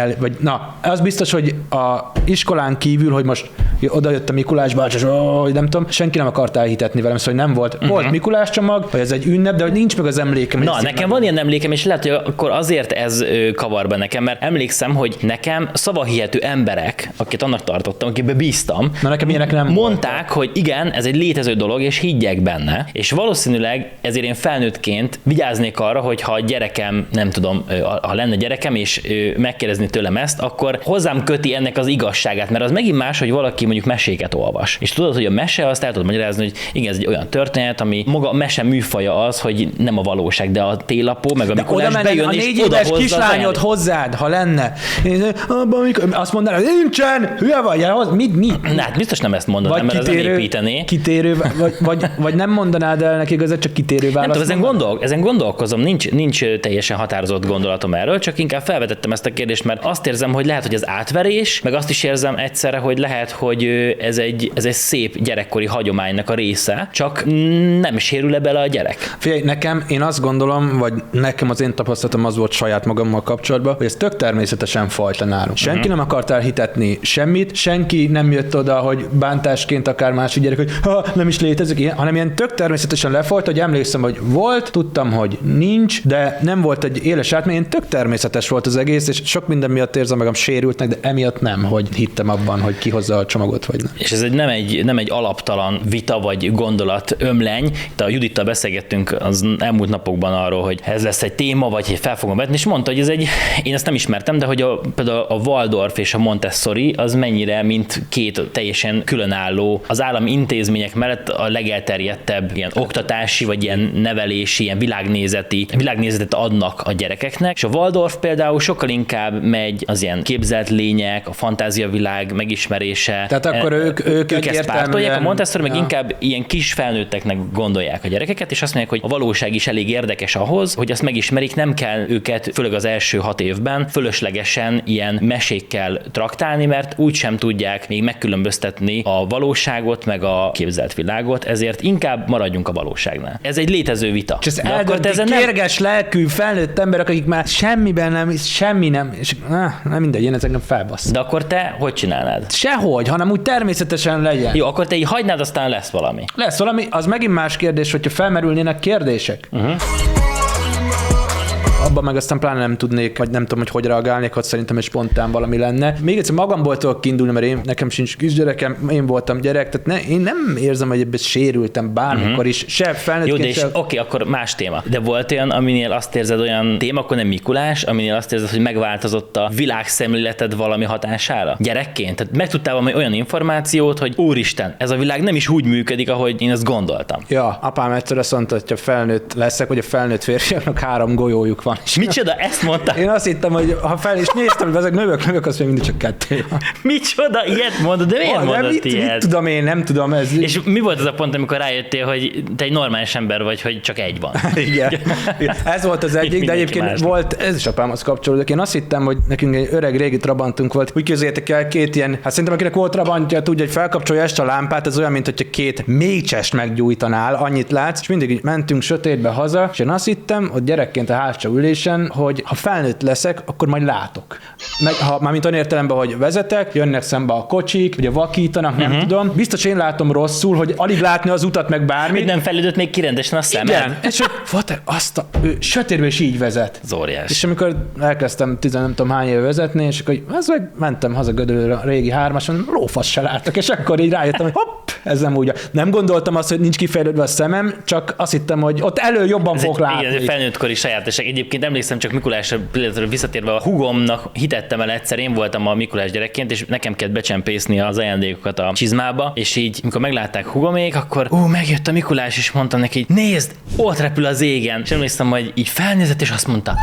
az biztos, hogy a iskolán kívül, hogy most oda jött a Mikulás bácsi, és nem tudom, senki nem akart elhitetni velem, szóval nem volt. Volt Mikulás csomag, vagy ez egy ünnep, de hogy nincs meg az emlékem. Na, nekem van ilyen emlékem, és lehet, hogy akkor azért ez kavar be nekem, mert emlékszem, hogy nekem szavahihető emberek, akiket annak tartottam, akikbe bíztam, nekem ilyenek nem mondták, hogy igen, ez egy létező dolog, és higgyek benne. És valószínűleg ezért én felnőttként vigyáznék arra, hogy ha a gyerekem, nem tudom, ha lenne gyerekem, és megkérdezni tőlem ezt, akkor hozzám köti ennek az igazságát, mert az megint más, hogy valaki mondjuk meséket olvas. És tudod, hogy a mese azt el tudod magyarázni, hogy igen, ez egy olyan történet, ami maga a mese műfaja az, hogy nem a valóság, de a télapó, meg a Mikulás bejön, a és 4 éves kislányod hozzád, ha lenne. Azt mondaná, hogy nincsen, hülye vagy, mit? Na, hát biztos nem ezt mondanám, mert az nem építené. Kitérő, vagy nem mondanád el neki igazat, csak kitérő választ. Nem tudom, ezen gondolkozom, nincs teljesen határozott gondolatom erről, csak inkább felvetettem ezt a kérdést, mert azt érzem, hogy lehet, hogy ez átverés, meg azt is érzem egyszerre, hogy lehet, hogy ez egy szép gyerekkori hagyománynak a része, csak nem sérül-e bele a gyerek. Figyelj, én azt gondolom, vagy nekem az én tapasztalatom az volt saját magammal kapcsolatban, hogy ez tök természetesen folyt le nálunk. Senki nem akart elhitetni semmit, senki nem jött oda, hogy bántásként akár másik gyerek, hogy nem is létezik, hanem ilyen tök természetesen lefolyt, hogy emlékszem, hogy volt, tudtam, hogy nincs, de nem volt egy éles átmény, tök természetes volt az egész, és sok minden miatt érzem magam sérültnek, de emiatt nem, hogy hittem abban, hogy kihozza a csomagot dolgot, vagy nem. És ez nem egy alaptalan vita vagy gondolat ömleny. Itt a Judittal beszélgettünk az elmúlt napokban arról, hogy ez lesz egy téma, vagy fel fogom vetni, és mondta, hogy én ezt nem ismertem, de hogy például a Waldorf és a Montessori az mennyire, mint két teljesen különálló, az állami intézmények mellett a legelterjedtebb ilyen oktatási, vagy ilyen nevelési, ilyen világnézetet adnak a gyerekeknek, és a Waldorf például sokkal inkább megy az ilyen képzelt lények, a fantáziavilág megismerése. Tehát akkor ők ezt pártolják, a Montessori meg inkább ilyen kis felnőtteknek gondolják a gyerekeket, és azt mondják, hogy a valóság is elég érdekes ahhoz, hogy azt megismerik, nem kell őket, főleg az első 6 évben fölöslegesen ilyen mesékkel traktálni, mert úgysem tudják még megkülönböztetni a valóságot, meg a képzelt világot, ezért inkább maradjunk a valóságnál. Ez egy létező vita. És ez eldöntik kérges lelkű felnőtt emberek, akik már semmiben nem, semmi nem, és nem mindegy, én ezek nem felbasz. De akkor te hogy csinálnád? Sehogy, hanem úgy természetesen legyen. Jó, akkor te így hagynád, aztán lesz valami. Lesz valami, az megint más kérdés, hogyha felmerülnének kérdések. Abban meg aztán pláne nem tudnék, vagy nem tudom, hogy reagálnék, hogy szerintem egy spontán valami lenne. Még egyszer magamból tudok kiindulni, mert nekem sincs kisgyerekem, én voltam gyerek, tehát én nem érzem, hogy ebben sérültem bármikor is, se felnőttként. Jó, de és oké, akkor más téma. De volt olyan, aminél azt érzed, olyan téma, akkor nem Mikulás, aminél azt érzed, hogy megváltozott a világszemléleted valami hatására? Gyerekként? Tehát megtudtál valami olyan információt, hogy úristen, ez a világ nem is úgy működik, ahogy én azt gondoltam. Ja, apám egyszer azt mondta, hogy felnőtt leszek, hogy a felnőtt férfiaknak 3 golyójuk van. Micsoda, ezt mondta? Én azt hittem, hogy ha fel is néztem, hogy ezek növök, azt még mindig csak 2. Micsoda, ilyet mondod? De miért mondod ilyet? Mit tudom én, nem tudom. Ez... És mi volt az a pont, amikor rájöttél, hogy te egy normális ember vagy, hogy csak egy van? Igen. Ez volt az egyik, de egyébként volt, ez is apámhoz kapcsolódik. Én azt hittem, hogy nekünk egy öreg régi Trabantunk volt. Úgy képzeljétek el, 2 ilyen, hát szerintem akinek volt Trabantja, tudja, hogy felkapcsolja este a lámpát, ez olyan, mint hogyha 2 mécsest meggyújtanál, annyit látsz, és mindig így mentünk sötétbe haza, és én azt hittem, hogy gyerekként a hátsó ülésen, hogy ha felnőtt leszek, akkor majd látok. Mármint olyan értelemben, hogy vezetek, jönnek szembe a kocsik, ugye vakítanak, nem tudom. Biztos én látom rosszul, hogy alig látni az utat, meg bármit. Nem fejlődött még ki rendesen a szemed. Igen, és ő sötétben is így vezet. Az óriás. És amikor elkezdtem nem tudom hány éve vezetni, és akkor mentem haza Gödöllőre a régi 3-ason, lófasz se láttak, és akkor így rájöttem, hogy hopp, ez nem úgy. Nem gondoltam azt, hogy nincs kifejlődve a szemem, csak azt hittem, hogy ott jobban fogok látni. Igen, felnőttkori sajátosság. Egyébként emlékszem, csak Mikulásra visszatérve, a hugomnak hitettem el egyszer, én voltam a Mikulás gyerekként, és nekem kellett becsempészni az ajándékokat a csizmába, és így, amikor meglátták hugomék, akkor megjött a Mikulás, és mondtam neki, nézd, ott repül az égen. És emlékszem, hogy így felnézett, és azt mondta,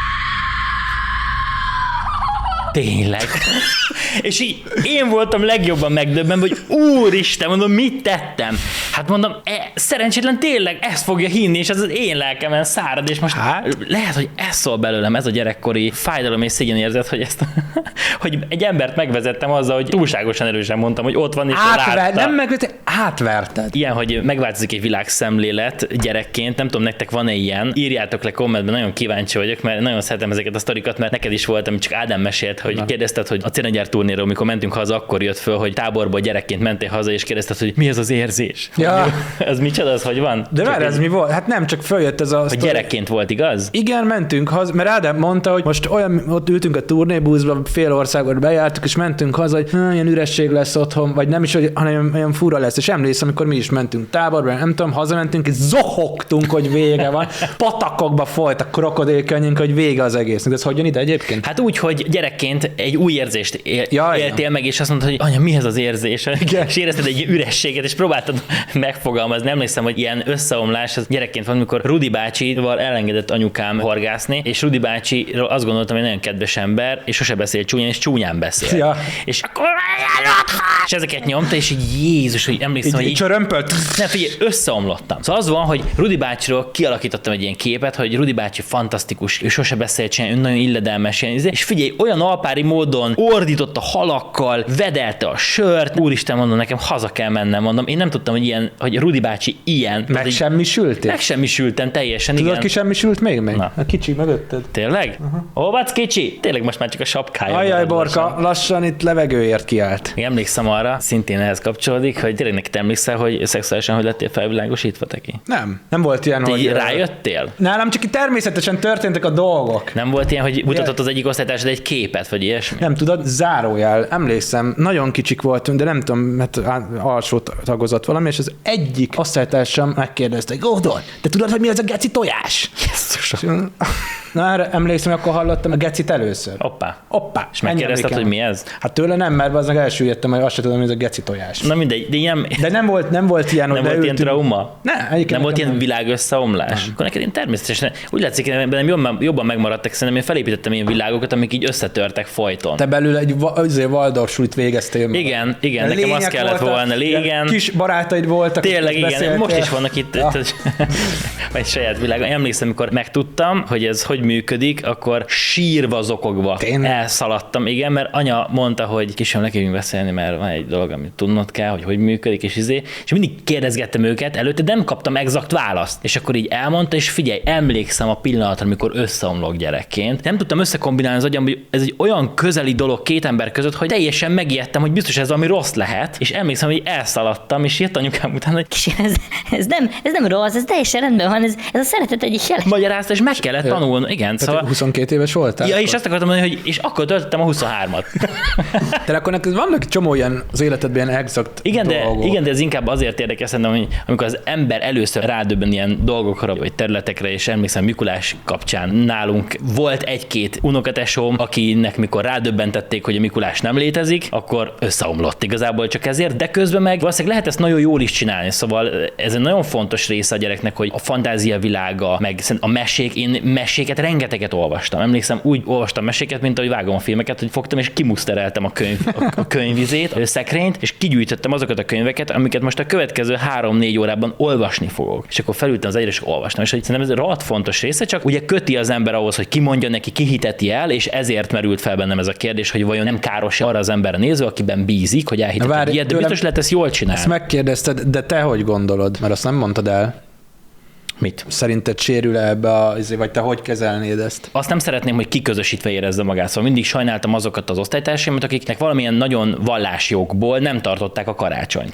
tényleg. És így én voltam legjobban megdöbbenve, hogy úristen, mondom, mit tettem? Hát mondom, szerencsétlen tényleg ezt fogja hinni, és ez az én lelkemen szárad, és most lehet, hogy ez szól belőlem, ez a gyerekkori fájdalom és szégyenérzet, hogy ezt, hogy egy embert megvezettem azzal, hogy túlságosan erősen mondtam, hogy ott van, és átverted. Ilyen, hogy megváltozik egy világszemlélet gyerekként, nem tudom, nektek van-e ilyen? Írjátok le kommentben, nagyon kíváncsi vagyok, mert nagyon szeretem ezeket a sztorikat, mert neked is volt, amit csak Ádám mesélt, hogy kérdezted, hogy a Cénagyár turnéról, amikor mentünk haza, akkor jött föl, hogy táborból gyerekként mentél haza, és kérdezted, hogy mi ez az érzés? Ja. Ez micsoda, az hogy van? De már ez mi volt? Hát nem, csak följött ez a... Hogy gyerekként volt, igaz? Igen, mentünk haza, mert Ádám mondta, hogy most ott ültünk a turnébuszban, fél országot bejártuk, és mentünk haza, hogy ilyen üresség lesz otthon, vagy nem is, hanem olyan fura lesz. És emlékszem, amikor mi is mentünk táborba, nem tudom, hazamentünk, és zohogtunk, hogy vége van. Patakokba folyt a krokodilkönnyünk, hogy vége az egész. De ez hogyan ide egyébként? Hát úgy, hogy gyerekként egy új érzést éltél meg, és azt mondtad, hogy anya, mi ez az érzés? Igen. És érezted egy ürességet, és próbáltad megfogalmazni. Emlékszem, hogy ilyen összeomlás az gyerekként van, amikor Rudi bácsival elengedett anyukám horgászni, és Rudi bácsiról azt gondoltam, hogy nagyon kedves ember, és sose beszél csúnyán, és csúnyán beszél. Ja. És akkor és ezeket nyomta, és így Jézus, hogy emlékszem, hogy így csörömpölt. Nem, figyelj, összeomlottam. Szóval az van, hogy Rudi bácsiról kialakítottam egy ilyen képet, hogy Rudi bácsi fantasztikus, ő sose beszélt csúnyán, ő nagyon illedelmes, és figyelj, olyan alpári módon ordított a halakkal, vedelte a sört. Úristen, mondom, nekem haza kell mennem, mondom. Én nem tudtam, hogy ilyen, hogy Rudi bácsi ilyen. Megsemmisültél? Megsemmisültem teljesen, tudod, igen. Ki semmisült még? Na. A kicsi mögötted. Tényleg? Óvac kicsi? Tényleg most már csak a sapkája. Ajaj, Borka, lassan itt levegőért kiállt. Én emlékszem arra, szintén ehhez kapcsolódik, hogy tényleg gyereknek. Te emlékszel, hogy szexuálisan hogy lettél felvilágosítva, Teki? Nem volt ilyen, Te hogy... rájöttél? Nálam csak természetesen történtek a dolgok. Nem volt ilyen, hogy mutatott az egyik osztálytársad egy képet, vagy ilyesmi? Nem tudod, zárójel, emlékszem, nagyon kicsik voltunk, de nem tudom, mert alsó tagozat valami, és az egyik osztálytársam megkérdezte, Gódor, te tudod, hogy mi az a geci tojás? Jesszusom. Na, erre emlékszem, akkor hallottam a gecit először. Hoppá. És megkérdezted, hogy mi ez? Hát tőle nem, mert az elsüllyedtem, hogy azt sem tudom, hogy ez a geci tojás. Na mindegy, de ilyen... De nem volt ilyen, hogy nem volt ilyen trauma? Nem volt ilyen világösszeomlás? Akkor neked én természetesen úgy látszik, hogy bennem jobban megmaradtak, szerintem én felépítettem ilyen világokat, amik így összetörtek folyton. Te belül egy Waldorf-sulit végeztél. Igen, nekem az kellett volna. Igen. Kis barátaid voltak. Tényleg, igen, most is vannak itt egy saját világ. Emlékszem, amikor megtudtam, hogy ez hogy működik, akkor sírva zokogva elszaladtam, igen, mert anya mondta, hogy kisem, ne kérjünk beszélni, mert van egy dolog, amit tudnod kell, hogy működik, és mindig kérdezgettem őket, előtte nem kaptam exakt választ. És akkor így elmondta, és figyelj, emlékszem a pillanatra, amikor összeomlok gyerekként. Nem tudtam összekombinálni az agyam, hogy ez egy olyan közeli dolog két ember között, hogy teljesen megijedtem, hogy biztos ez valami rossz lehet, és emlékszem, hogy elszaladtam, és jött anyukám után, hogy ez nem rossz, ez teljesen rendben van, ez a szeretet egyik jele. Magyarázta, és meg kellett tanulni. Igen, szóval 22 éves voltál? Ja, és azt akartam mondani, hogy és akkor töltöttem a 23-at. De akkor neked vannak csomó ilyen az életedben ilyen exakt dolgok. Igen, de ez inkább azért érdekes, szerintem, hogy amikor az ember először rádöbben ilyen dolgokra, vagy területekre, és emlékszem Mikulás kapcsán nálunk volt egy-két unokatesóm, akinek mikor rádöbbentették, hogy a Mikulás nem létezik, akkor összeomlott igazából csak ezért, de közben meg valószínűleg lehet ezt nagyon jól is csinálni, szóval ez egy nagyon fontos része a gyereknek, hogy a fantázia világa, meg a mesék, én meséket rengeteget olvastam. Emlékszem, úgy olvastam meséket, mint ahogy vágom a filmeket, hogy fogtam és kimusztereltem a könyvizét, a szekrényt, és kigyűjtöttem azokat a könyveket, amiket most a következő 3-4 órában olvasni fogok. És akkor felültem az egyre, és olvastam. És hogy szerintem ez rohadt fontos része, csak ugye köti az ember ahhoz, hogy kimondja neki, kihiteti el, és ezért merült fel bennem ez a kérdés, hogy vajon nem káros arra az emberre nézve, akiben bízik, hogy elhiteti ilyet, de biztos lehet ezt jól csinálni. Ezt megkérdezted, de te hogy gondolod? Mert azt nem mondtad el. Mit? Szerinted sérül-e ebbe vagy te hogy kezelnéd ezt? Azt nem szeretném, hogy kiközösítve érezze magát. Szóval mindig sajnáltam azokat az osztálytársaimat, akiknek valamilyen nagyon vallásjogból nem tartották a karácsonyt.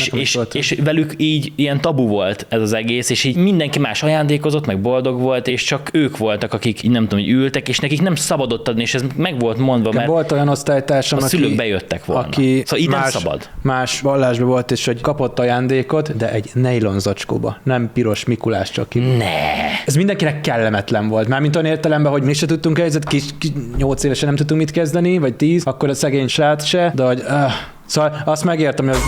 És velük így ilyen tabu volt ez az egész, és így mindenki más ajándékozott, meg boldog volt, és csak ők voltak, akik nem tudom, hogy ültek, és nekik nem szabadott adni, és ez meg volt mondva, mert volt olyan osztálytársam, a szülők bejöttek volna. Aki szóval így nem szabad. Más vallásban volt, és hogy kapott ajándékot, de egy nejlon zacskóba, nem piros Mikulás csak ki. Ne. Ez mindenkinek kellemetlen volt. Mármint olyan értelemben, hogy mi se tudtunk helyzet, 8 évesen nem tudtunk mit kezdeni, vagy 10, akkor a szegény srác se, de hogy szóval azt megértem, hogy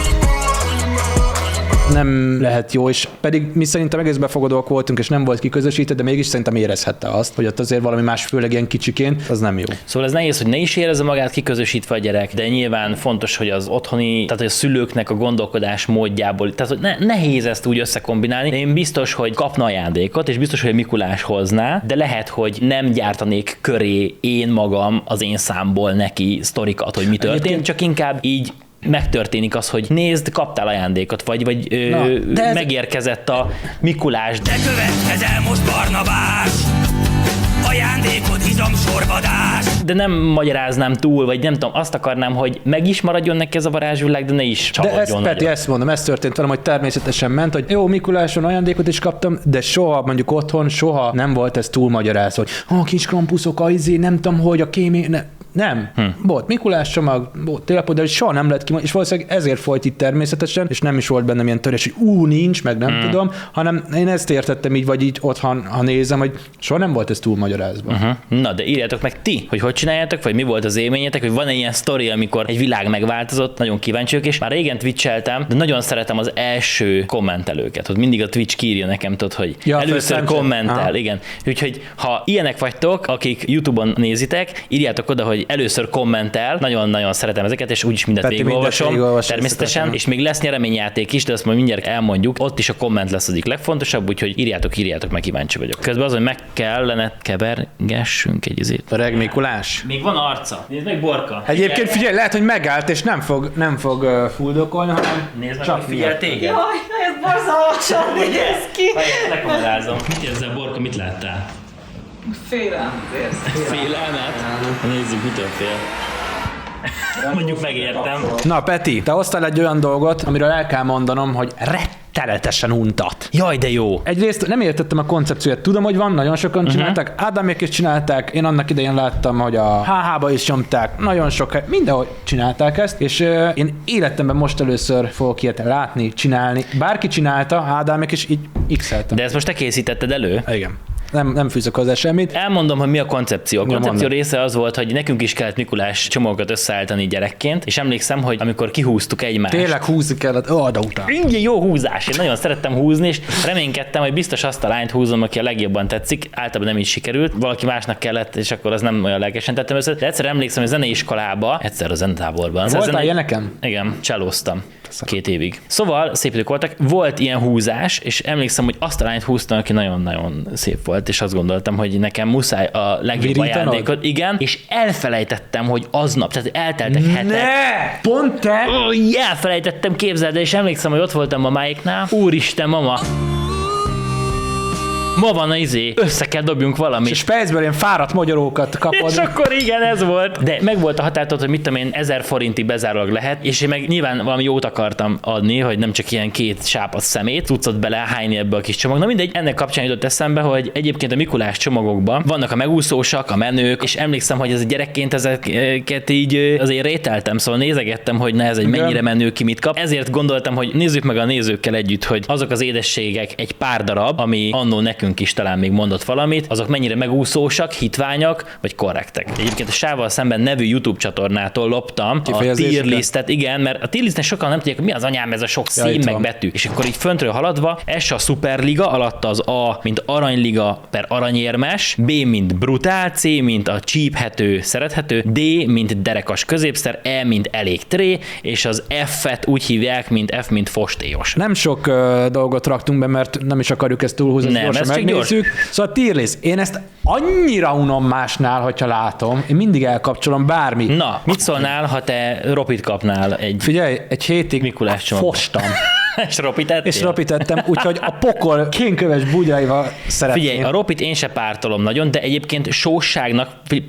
nem lehet jó, és pedig mi szerintem egész befogadóak voltunk, és nem volt kiközösítve, de mégis szerintem érezhette azt, hogy ott azért valami más, főleg ilyen kicsiként, az nem jó. Szóval ez nehéz, hogy ne is érezze magát kiközösítve a gyerek, de nyilván fontos, hogy az otthoni, tehát hogy a szülőknek a gondolkodás módjából, tehát hogy nehéz ezt úgy összekombinálni. Én biztos, hogy kapna ajándékot, és biztos, hogy Mikulás hozná, de lehet, hogy nem gyártanék köré én magam az én számból neki sztorikat, hogy mi történt, csak inkább így megtörténik az, hogy nézd, kaptál ajándékot, vagy megérkezett a Mikulás. De következel most Barnabás, ajándékod izomsorvadás. De nem magyaráznám túl, vagy nem tudom, azt akarnám, hogy meg is maradjon neki ez a varázsvilág, de ne is csalódjon. De Peti, ezt mondom, ez történt velem, hogy természetesen ment, hogy jó, Mikuláson ajándékot is kaptam, de soha, mondjuk otthon, soha nem volt ez túl magyaráz, hogy kis krampuszok, nem tudom, hogy a kémé... Nem. Volt Mikulás csomag, volt télapod, de soha nem lett ki, és valószínűleg ezért folyt itt természetesen, és nem is volt bennem ilyen törés, hogy nincs, meg nem tudom, hanem én ezt értettem így, vagy így otthon, ha nézem, hogy soha nem volt ez túl magyarázva. Na, de írjátok meg ti, hogy csináljátok, vagy mi volt az élményetek, hogy van-e ilyen sztori, amikor egy világ megváltozott, nagyon kíváncsiak, és már régen twitcheltem, de nagyon szeretem az első kommentelőket, hogy mindig a Twitch kiírja nekem, tudod, hogy először kommentel, igen. Úgyhogy ha ilyenek vagytok, akik YouTube-on nézitek, írjátok oda, hogy először kommentel, nagyon-nagyon szeretem ezeket, és úgyis mindent végigolvasom, természetesen, és még lesz nyereményjáték is, de azt majd mindjárt elmondjuk, ott is a komment lesz az egyik legfontosabb, úgyhogy írjátok, meg kíváncsi vagyok. Közben az, hogy meg kellene kevergessünk egy izét. A Reg Mikulás. Még van arca. Nézd meg, Borka. Egyébként figyelj, lehet, hogy megállt, és nem fog fuldokolni, hanem nézd meg, csak figyel téged. Jaj, ez borzalmasan néz ki. Ne kamerázom. Mit érzel, Borka, mit láttál? Félelmet érsz. Félelmet? Nézzük, mitől fél. Mondjuk megértem. Na Peti, te hoztál egy olyan dolgot, amiről el kell mondanom, hogy rettenetesen untat. Jaj, de jó. Egyrészt nem értettem a koncepciót. Tudom, hogy van, nagyon sokan csinálták, Ádámék is csinálták, én annak idején láttam, hogy a HH-ba is nyomták, nagyon sok, mindenhol csinálták ezt, és én életemben most először fogok ilyet látni, csinálni. Bárki csinálta, Ádámék is így x-eltem. De ezt most te készítetted elő? Igen. Nem fűzök hozzá semmit. Elmondom, hogy mi a koncepció. A koncepció mondd. része az volt, hogy nekünk is kellett Mikulás csomagokat összeállítani gyerekként, és emlékszem, hogy amikor kihúztuk egymást. Tényleg húzni kellett, de után. Igen, jó húzás. Én nagyon szerettem húzni, és reménykedtem, hogy biztos azt a lányt húzom, aki a legjobban tetszik. Általában nem így sikerült. Valaki másnak kellett, és akkor az nem olyan lelkesen tettem össze. De egyszer emlékszem, hogy zeneiskolába, egyszer a zenetáborban. Voltál ilyeneken? Igen, csellóztam. 2 évig. Szóval szép idők voltak, volt ilyen húzás, és emlékszem, hogy azt a lányt húztam, aki nagyon-nagyon szép volt, és azt gondoltam, hogy nekem muszáj a legjobb ajándékot. Igen, és elfelejtettem, hogy aznap, tehát elteltek hetek. Pont te? Elfelejtettem, képzeld, és emlékszem, hogy ott voltam mamáiknál. Úristen, mama! Ma van össze kell dobjunk valamit. És Spaceből ilyen fáradt magyarókat kapod. És akkor igen, ez volt. De meg volt a határozat, hogy mit tudom én, 1000 forintig bezárólag lehet, és én meg nyilván valami jót akartam adni, hogy nem csak ilyen 2 sápadt szemét, tudszod belehányni ebbe a kis csomag. Na mindegy, ennek kapcsán jutott eszembe, hogy egyébként a Mikulás csomagokban vannak a megúszósak, a menők, és emlékszem, hogy ez a gyerekként ezeket így azért rételtem, szóval nézegettem, hogy ez egy mennyire menő ki mit kap. Ezért gondoltam, hogy nézzük meg a nézőkkel együtt, hogy azok az édességek egy pár darab, ami annó nekünk is talán még mondott valamit, azok mennyire megúszósak, hitványak, vagy korrektek. Egyébként a Sával szemben nevű YouTube csatornától loptam a tier listet, igen, mert a tier listnek sokan nem tudják, hogy mi az anyám ez a sok szín meg betű. És akkor így föntről haladva, S a szuperliga, alatt az A, mint aranyliga per aranyérmes, B, mint brutál, C, mint a csíphető, szerethető, D, mint derekas középszer, E, mint elég tré, és az F-et úgy hívják, mint F, mint fostélyos. Nem sok dolgot raktunk be, mert nem is akarjuk ezt túlhúzni, gyorsan megnézzük. Szóval tier list. Én ezt annyira unom másnál, hogyha látom, én mindig elkapcsolom bármit. Na, mit szólnál, ha te ropit kapnál egy... Figyelj, egy hétig Mikulás csomagban. Fostam. És ropit ettem, úgyhogy a pokol kénköves bugyaival szeretném. Figyelj, a ropit én se pártolom nagyon, de egyébként sósságnak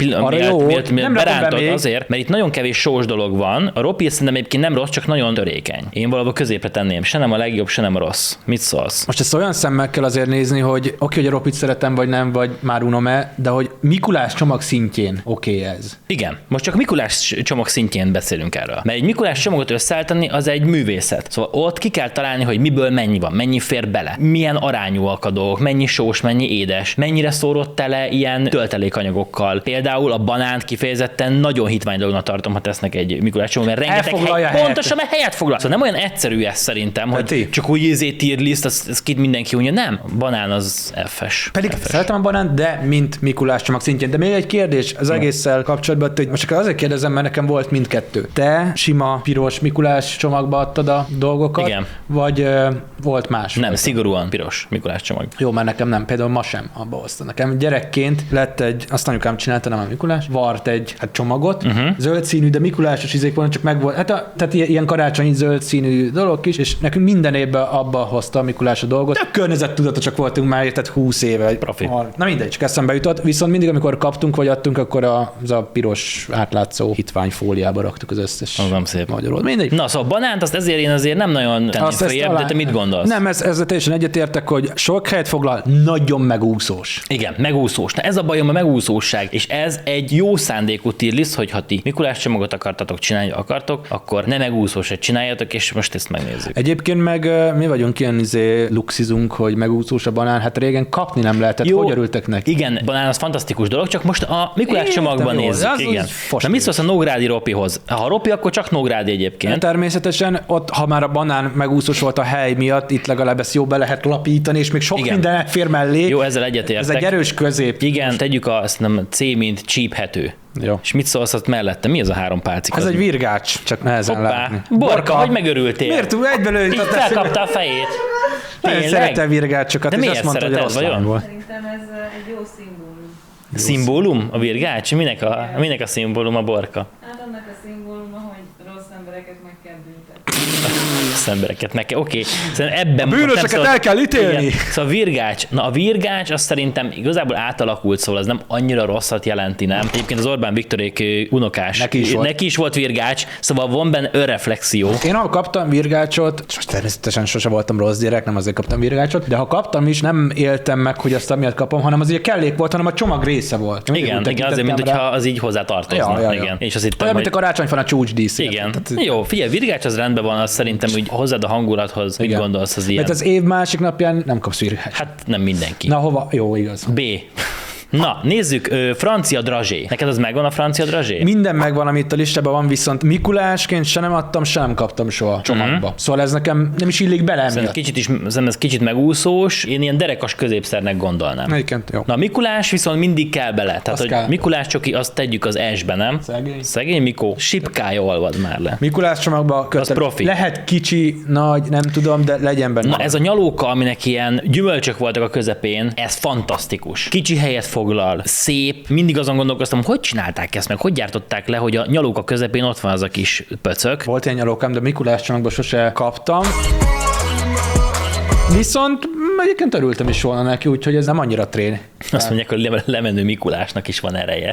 miért berántod azért, mert itt nagyon kevés sós dolog van. A ropi szerintem egyébként nem rossz, csak nagyon törékeny. Én valahol középre tenném. Se nem a legjobb, se nem a rossz. Mit szólsz? Most ezt olyan szemmel kell azért nézni, hogy oké, hogy a ropit szeretem, vagy nem, vagy már unom-e, de hogy Mikulás csomag szintjén ez. Igen. Most csak Mikulás csomag szintjén beszélünk erről. Mert egy Mikulás csomagot összeállítani az egy művészet. Szóval ott ki kell találni, hogy miből mennyi van, mennyi fér bele, milyen arányúak a dolgok, mennyi sós, mennyi édes, mennyire szórott tele ilyen töltelékanyagokkal. Például a banánt kifejezetten nagyon hitvány dolognak tartom, ha tesznek egy Mikulás csomagot, mert rengeteg pontosan, mert helyet foglal. Szóval nem olyan egyszerű ez szerintem, hogy csak úgy tier list, az kit mindenki unja. Nem, banán az F-es. Pedig szeretem a banánt, de mint Mikulás csomag szintjén. De még egy kérdés az egésszel kapcsolatban, hogy most csak azért kérdezem, mert nekem volt mindkettő. Te sima piros Mikulás csomagba adtad a dolgokat? Igen. Vagy volt más? Nem, szigorúan piros Mikulás csomag. Jó, mert nekem nem. Például ma sem abba hoztam. Nekem gyerekként lett azt anyukám csinálta, nem a Mikulás, vart egy csomagot, zöld színű, de Mikulásos izék volna, csak meg volt. Tehát ilyen karácsonyi zöld színű dolog is, és nekünk minden évben abba hozta a Mikulás a dolgot. Tök környezettudatosak voltunk már, tehát 20 éve. Profi. Na mindegy, csak eszembe jutott. Viszont mindig, amikor kaptunk vagy adtunk, akkor az a piros átlátszó hitványfóliába raktuk az összes magyarul. Mindegy. Na, szóval banánt azt ezért én azért nem nagyon tenném följebb, de te mit gondolsz? Nem, ezzel teljesen egyetértek, hogy sok helyet foglal, nagyon megúszós. Igen, megúszós. Na ez a bajom, a megúszóság, és ez egy jó szándékú tier list, hogy ha ti Mikulás csomagot akartatok csinálni, akkor ne megúszósat csináljatok, és most ezt megnézzük. Egyébként meg mi vagyunk ilyen luxizunk, hogy megúszós a banán, hát régen kapni nem lehetett, hogy örültek neki. Igen, banán az fantasztikus dolog, csak most a Mikulás csomagban nézzük. Igen. Na mit szólsz a nógrádi ropihoz? Ha a ropi, akkor csak nógrádi egyébként. Természetesen ott, ha már a banán megúszós volt a hely miatt, itt legalább ezt jó be lehet lapítani, és még sok minden fér mellé. Jó, ezzel egyetértek. Ez egy erős közép. Igen, tegyük azt nem C, mint csíphető. Jó. És mit szólsz ott mellette? Mi az a 3 pálcika? Ez egy virgács, csak nehezen látni. Borka, hogy megörültél? Miért? Egyből így felkapta a fejét. Nagyon szeretem virgácsokat, de és azt mondta, hogy rossz volt. Szerintem ez egy jó szimbólum. Szimbólum? A virgács? Minek a szimbólum a borka? Hát annak a szimbóluma, hogy rossz embereket meg kell büntetni. rossz embereket meg kell. Oké, szerintem ebben... A bűnösöket el kell ítélni! Igen. Szóval a virgács, azt szerintem igazából átalakult, szóval az nem annyira rosszat jelenti, nem? Egyébként az Orbán Viktorék unokás. Neki is volt virgács, szóval van benne önreflexió. Én ha kaptam virgácsot, és természetesen sose voltam rossz gyerek, nem azért kaptam virgácsot, de ha kaptam is, nem éltem meg, hogy azt amiatt kapom, hanem az ugye kellék volt, hanem a csomag része volt. Igen, azért, mint hogyha az így hozzá tartozna. Ja. Igen. És azt hittem, olyan, mint a karácsonyfán a csúcsdísz. Igen. Jó, figyelj, virgács az rendben van, azt szerintem úgy hozzád a hangulathoz, mit gondolsz az ilyen. Mert az év másik napján nem kapsz virgácsot. Hát nem mindenki. Na hova? Jó, igaz. B. Na, nézzük, francia drazsé. Neked az megvan a francia drazsé? Minden megvan, amit a listában van, viszont Mikulásként se nem adtam, se nem kaptam soha csomagba. Szóval ez nekem nem is illik bele. Szerintem ez kicsit megúszós, én ilyen derekas középszernek gondolnám. Melyiként? Jó. Na, Mikulás viszont mindig kell bele. Tehát, hogy kell. Mikulás csoki, azt tegyük az S-be, nem? Szegény Mikó. Sipkája olvad már le. Mikulás csomagba az profi. Lehet kicsi, nagy, nem tudom, de legyen benne. Na, ez a nyalóka, aminek ilyen gyümölcsök voltak a közepén, ez fantasztikus. Kicsi helyet foglal, szép. Mindig azon gondolkoztam, hogy csinálták ezt meg, hogy gyártották le, hogy a nyalóka közepén ott van az a kis pöcök. Volt ilyen nyalókám, de Mikulás csomagban sose kaptam. Viszont egyébként örültem is volna neki, úgyhogy ez nem annyira trén. Azt mondják, hogy lemenő Mikulásnak is van ereje.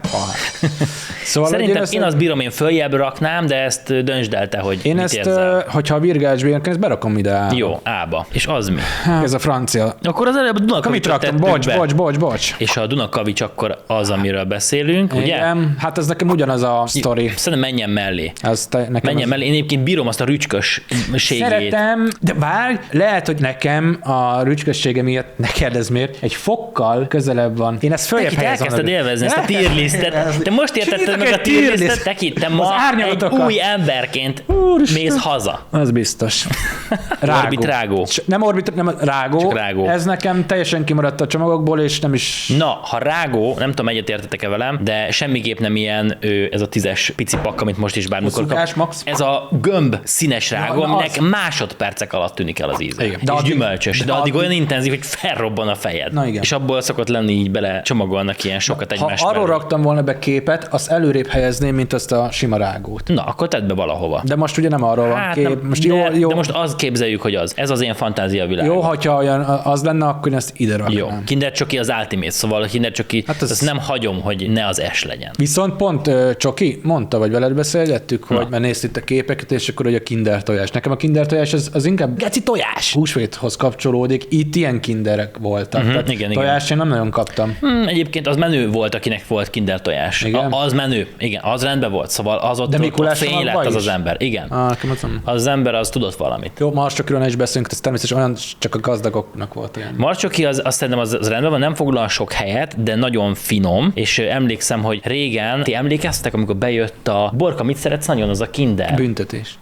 Szóval szerintem én azt bírom, én följebb raknám, de ezt döntsd el te, hogy én mit ezt, érzel. hogyha a virgácsba jön, ezt berakom ide A-ba. Jó, A-ba. És az mi? Ez a francia. Akkor az előbb a Dunakavicsot tettünk be. Bocs. És a Dunakavics akkor az, amiről beszélünk, ugye? Igen. Hát ez nekem ugyanaz a sztori. Szerintem menjen mellé. Menjen mellé. Én egyébként bírom azt a rücskösségét. Szeretem, de várj, lehet, hogy nekem a rücskössége miatt, ne kérdezz miért, egy fokkal közelebb van. Én ezt följebb helyezem. Elkezdted élvezni ezt a tier listet. Te most értetted meg a tier listet, te ma egy új emberként mész haza. Az biztos. Rágó. Nem rágó. Csak rágó. Ez nekem teljesen kimaradt a csomagokból, és nem is... Na, ha rágó, nem tudom, egyet értetek-e velem, de semmiképp nem ilyen ez a 10-es pici pakk, amit most is bármikor kap. Ez a gömb színes rágó, aminek másodpercek alatt tűnik el az íze. Igen. És gyümölcsös, de addig olyan intenzív, hogy felrobban a fejed. Na igen. És abból szokott lenni, így bele csomagolnak ilyen sokat egymás Ha arról raktam volna be képet, azt előrébb helyezném, mint azt a sima rágót. Na, akkor tedd be valahova. De most ugye nem arról van kép. Nem, most de most azt képzeljük, hogy az. Ez az én fantáziavilág. Jó, hogyha olyan az lenne, akkor én ezt ide raknám. Jó. Kinder Csoki az ultimate, szóval a Kinder Csoki, hát azt nem hagyom, hogy ne az S legyen. Viszont pont Csoki mondta, vagy veled beszélgettük, hogy mert nézd itt a képeket, és akkor hogy a Kinder tojás. Nekem a Kinder tojás az inkább geci tojás. Húsvéthoz kapcsolódik. Itt ilyen kinderek voltak. Tehát igen, tojást én nem nagyon kaptam. Egyébként az menő volt, akinek volt Kinder tojás. Igen? Az menő. Igen, az rendben volt. Szóval az ott fény lett az ember. Igen. Az ember az tudott valamit. Jó, Marscsokról is beszélünk, ez természetesen olyan csak a gazdagoknak volt olyan. Marscsoki azt szerintem az rendben van, nem foglal sok helyet, de nagyon finom, és emlékszem, hogy régen, ti emlékeztek, amikor bejött a Borka, mit szeretsz nagyon, az a Kinder? Büntetés.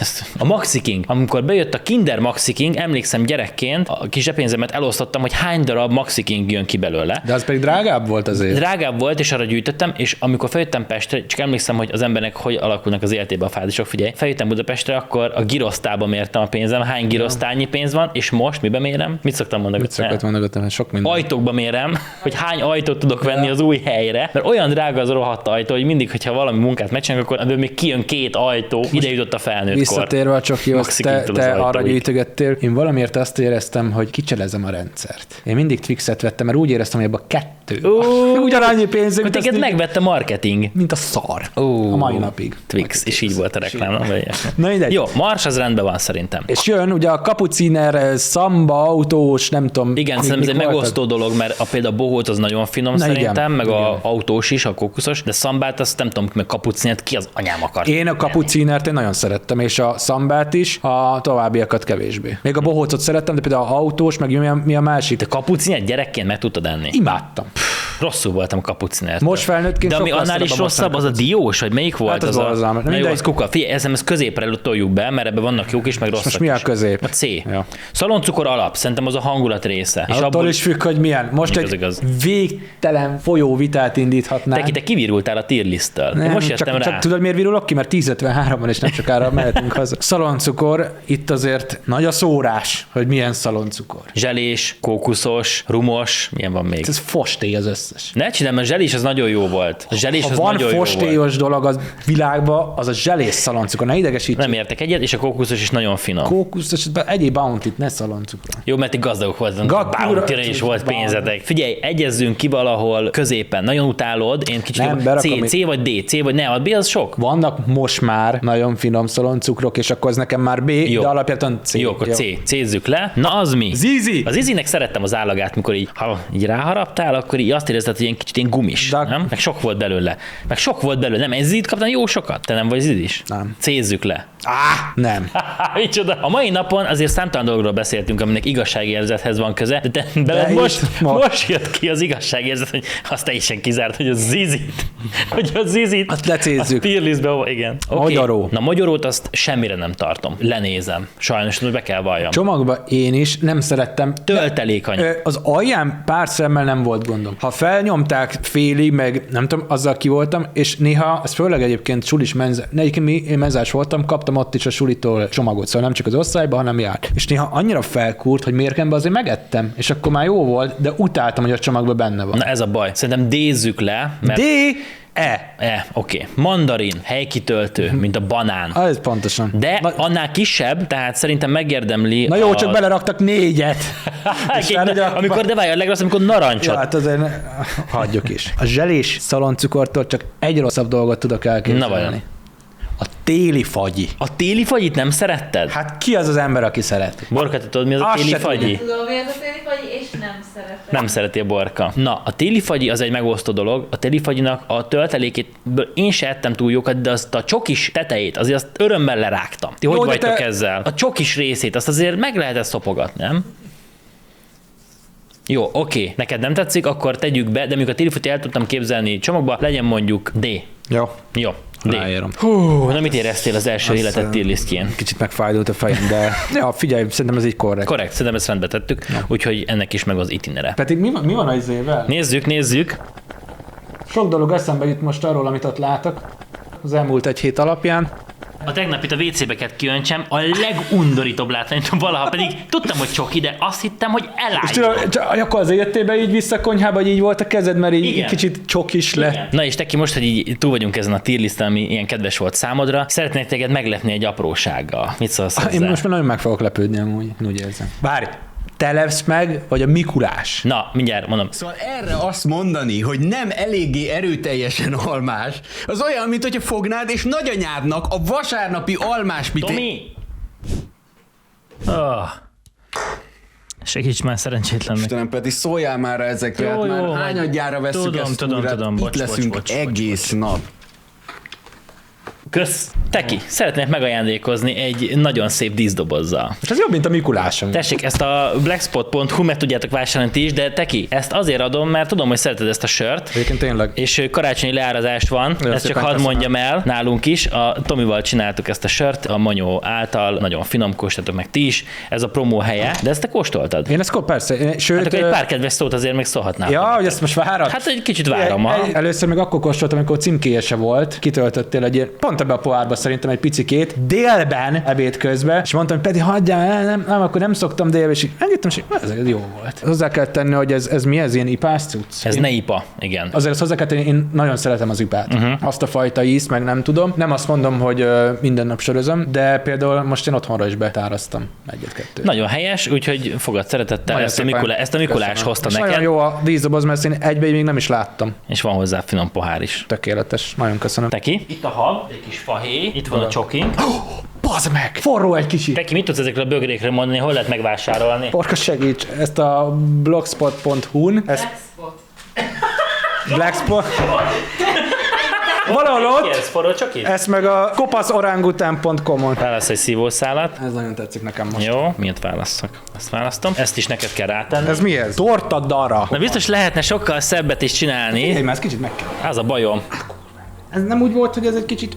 A Maxi King. Amikor bejött a Kinder Maxi King, emlékszem gyerekként, a kis zsebpénzemet elosztottam, hogy hány darab Maxi King jön ki belőle. De az pedig drágább volt azért. Drágább volt, és arra gyűjtöttem, és amikor feljöttem Pestre, csak emlékszem, hogy az embernek hogy alakulnak az életében a fázisok, figyelj. Feljöttem Budapestre, akkor a girosztába mértem a pénzem, hány girosztányi pénz van, és most miben mérem? Mit szoktam mondani? Mit szokott mondogatni? Sok minden. Ajtókba mérem, hogy hány ajtót tudok venni az új helyre, mert olyan drága az a rohadt ajtó, hogy mindig, hogyha valami munkát megcsinálok, akkor ebből még kijön 2 ajtó, ide jutott a felnőttkor. Visszatérve a Csokihoz, te arra gyűjtögettél, én valamiért azt éreztem, hogy kicselezem a rendszert. Én mindig Twixet vettem, mert úgy éreztem, hogy ebben 2. Ugyanannyi pénzünk. Hogy téged megvette marketing. Mint a szar. A mai napig. Twix, és így volt a reklám. Na mindegy. Jó, Mars az rendben van szerintem. És jön ugye a kapuciner, szamba, autós, nem tudom. Igen, szerintem ez egy megosztó dolog, mert például a bohóc az nagyon finom szerintem, meg a autós is, a kókuszos, de szambát azt nem tudom, meg kapucinert ki az anyám akart. Én a kapucinert én nagyon szerettem, és a szambát is, a továbbiakat kevésbé. Még a bohócot szerettem, de például a autós, meg mi a másik. Te kapucinert gyerekként meg tudtad enni? Imádtam. Rosszul voltam a kapucinert. Most felnőttként. De ami annál is rosszabb, az a diós, vagy melyik volt? Hát az a... Na jó, az kuka. Figyelj, ezt középre toljuk be, mert ebben vannak jók is, meg rosszak most mi a közép? A C. Ja. Szaloncukor alap, szerintem az a hangulat része. És attól is függ, hogy milyen. Most egy végtelen folyó vitát indíthatnánk. Te kivirultál a tier listtől. Most jöttem rá. Csak tudod, miért virulok ki? Mert 10:53 van, és nem sokára mehetünk haza. Szaloncukor, itt azért nagy a szórás, hogy milyen szaloncukor. Zselés, kókuszos, rumos, milyen van még? Ez fosté az összes. összes. Ne csinálj, mert a zselés az nagyon jó volt. A zselés Ha az van nagyon jó volt. fostélyos dolog a világban, az a zselés szaloncukor, ne idegesíts. Nem értek egyet, és a kókuszos is nagyon finom. Kókusz esetben egyéb Bounty-t, ne szaloncukor. Jó, mert ti gazdagok voltatok, Gakura- Bounty-ra is volt pénzetek. Figyelj, egyezzünk ki valahol középen. Nagyon utálod, én kicsit Nem, jobb. berakom C vagy D, C vagy ne, a B az sok. Vannak most már nagyon finom szaloncukrok, és akkor az nekem már B, Jó. de alapjáton C. Jó, akkor C. C-zzük le. Na az mi? Zizi! Az Izinek szerettem az állagát, mikor így, ha így ráharaptál, akkor így azt érezted, hogy ilyen kicsit ilyen gumis, De- nem? Meg sok volt belőle. Nem, ez Zizit kaptam jó sokat. Te nem vagy Ziz is? Nem. C-zzük le. Nem. Micsoda. A mai napon azért számtalan dologról beszéltünk, aminek igazságérzethez van köze, de beled itt most jött ki az igazságérzet, hogy azt teljesen kizárt, hogy a Zizit, Azt lecézzük. a tier listbe, igen. Okay. Magyaró. Na, magyarót azt semmire nem tartom. Lenézem. Sajnos, hogy be kell valljam. Csomagba én is nem szerettem. Töltelékanyag. Az alján pár szemmel nem volt gondom. Ha felnyomták félig, meg nem tudom, azzal ki voltam, és néha, ez főleg egyébként sulis én menzás voltam, kaptam ott is a sulitól csomagot, szóval nem csak az osztályban, hanem járt. És néha annyira felkúrt, hogy mérgembe azért megettem, és akkor már jó volt, de utáltam, hogy a csomagban benne van. Na ez a baj. Szerintem D-zzük le, mert... Oké. Mandarin, helykitöltő, mint a banán. Ez pontosan. De annál kisebb, tehát szerintem megérdemli. Na jó, csak beleraktak 4-et. És már ugye- amikor, de várj, a legrosszabb, amikor narancsot. Ja, hát azért hagyjuk is. A zselés szaloncukortól csak egy rosszabb dolgot tudok elképzelni. Na vajon? A téli fagyi. A téli fagyit nem szeretted? Hát ki az az ember, aki szereti? Borka, te tudod, mi az a Azt téli se fagyi? Tudom, mi az a téli fagyi, és nem szeretem. Nem szereti a Borka. Na, a téli fagyi az egy megosztó dolog. A téli fagyinak a töltelékéből én se ettem túl jókat, de azt a csokis tetejét, azért azt örömmel lerágtam. Ti hogy Jó, de vagytok te- ezzel? A csokis részét, azt azért meg lehetett szopogatni, nem? Jó, oké. Neked nem tetszik, akkor tegyük be, de amikor a téli fagyit el tudtam képzelni csomagba, legyen mondjuk D. Jó. Jó. D. Ráírom. Hú, na mit éreztél az első életed tier listjén? Kicsit megfájdult a fejem, de ja, figyelj, szerintem ez így korrekt. Korrekt, szerintem ezt rendbe tettük, úgyhogy ennek is meg az itinere. Pedig mi van az évvel? Nézzük. Sok dolog eszembe jut most arról, amit ott látok az elmúlt egy hét alapján. A tegnap itt a WC-be kellett kiöntsem, a legundorítóbb látvány, valaha pedig tudtam, hogy csoki, de azt hittem, hogy És tudod, elállítom. akkor azért jöttél be így vissza a konyhába, hogy így volt a kezed, mert így Igen. kicsit csokis lett. Na és Teki, most, hogy így túl vagyunk ezen a tier listen, ami ilyen kedves volt számodra, szeretnék téged meglepni egy aprósággal. Mit szólsz hozzá? Én most már nagyon meg fogok lepődni, amúgy, úgy érzem. Várj, te lepsz meg, vagy a Mikulás? Na, mindjárt mondom. Szóval erre azt mondani, hogy nem eléggé erőteljesen almás, az olyan, mint hogyha fognád és nagyanyádnak a vasárnapi almás Tomi! Oh. Segíts már szerencsétlennek. Istenem, pedig szóljál már ezekre, Jó, hát már jó, hányadjára vesszük tudom, ezt tudom, újra, tudom, itt bocs, leszünk bocs, egész nap. Kösz. Teki, szeretnék megajándékozni egy nagyon szép díszdobozzal. És ez jobb, mint a Mikulás. Tessék, ezt a blackspot.hu meg tudjátok vásárolni ti is, de Teki, ezt azért adom, mert tudom, hogy szereted ezt a sört. Egyébként tényleg. És karácsonyi leárazás van, Nagyon ezt csak szépen hadd köszönöm. mondjam el, nálunk is, a Tomival csináltuk ezt a sört, a Manyó által, nagyon finom, kóstoltatok meg ti is, ez a promó helye, de ezt te kóstoltad. Én ezt persze, sőt... Hát akkor egy pár kedves szót azért még szólhatnál. Ja, hogy ezt most várad? Hát egy kicsit várom. Először még akkor kóstoltam, amikor címkéje se volt, kitöltöttél egy ilyen, pont ebbe a pohárba szerintem egy picikét, délben, ebéd közben, és mondtam, hogy Peti, hagyjál, nem, akkor nem szoktam délben, és így megittem, és ez jó volt. Hozzá kell tenni, hogy ez mi, ez ilyen ipás cucc? Ez ne ipa, igen. Azért ezt hozzá kell tenni, én nagyon szeretem az ipát. Azt a fajta ízt, meg nem tudom. Nem azt mondom, hogy minden nap sörözöm, de például most én otthonra is betáraztam egyet-kettőt. Nagyon helyes, úgyhogy fogad szeretettel, Nagyon ezt a, szépen. ezt a Mikulás Köszönöm. hozta És neked, nagyon jó a díszdoboz, mert én egybe még nem is láttam. és van hozzá finom pohár is. Tökéletes. Nagyon köszönöm. Teki, itt a hal, egy kis fahéj, itt van a csokink. Bazd meg! Forró egy kicsit! Teki, mit tudsz ezekről a bögrékről mondani, hol lehet megvásárolni? Porka segíts, ezt a blogspot.hu-n, ezt Blackspot. Valahol ott, Ez forró csoki? ezt meg a kopaszorangután.com-on. Válasz egy szívószálat. Ez nagyon tetszik nekem most. Jó, miért válasszak? Ezt választom. Ezt is neked kell rátenni. Ez mi ez? Torta dara. Na biztos lehetne sokkal szebbet is csinálni. Én már ezt kicsit meg kell. Az a bajom. Ez nem úgy volt, hogy ez egy kicsit...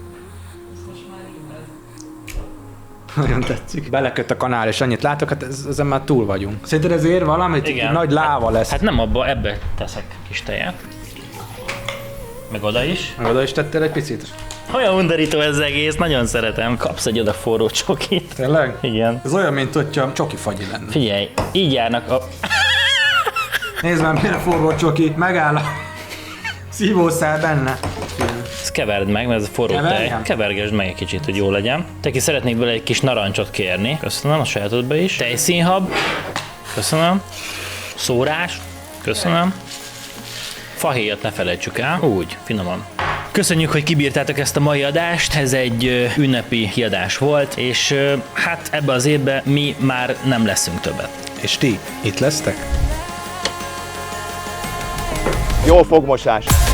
Nagyon tetszik. Beleköt a kanál, és annyit látok, hát ezen már túl vagyunk. Szerinted ez ér valamit? Igen. Nagy láva lesz. Hát nem abba, ebbe teszek kis tejet. Meg oda is. Meg oda is tettél egy picit? Olyan undorító ez az egész, nagyon szeretem. Kapsz egy oda forró csokit. Tényleg? Igen. Ez olyan, mint hogyha csoki fagyi lenne. Figyelj, így járnak a... Nézd már, milyen forró csoki, megáll a szívószál benne. Ezt keverd meg, mert ez a forró tej. Keverjem? Kevergesd meg egy kicsit, hogy jó legyen. Te ki szeretnék bele egy kis narancsot kérni. Köszönöm, a sajátodba is. Tejszínhab. Köszönöm. Szórás. Köszönöm. Fahéjat ne felejtsük el. Úgy, finoman. Köszönjük, hogy kibírtátok ezt a mai adást, ez egy ünnepi kiadás volt, és hát ebbe az évben mi már nem leszünk többet. És ti itt lesztek? Jó fogmosás!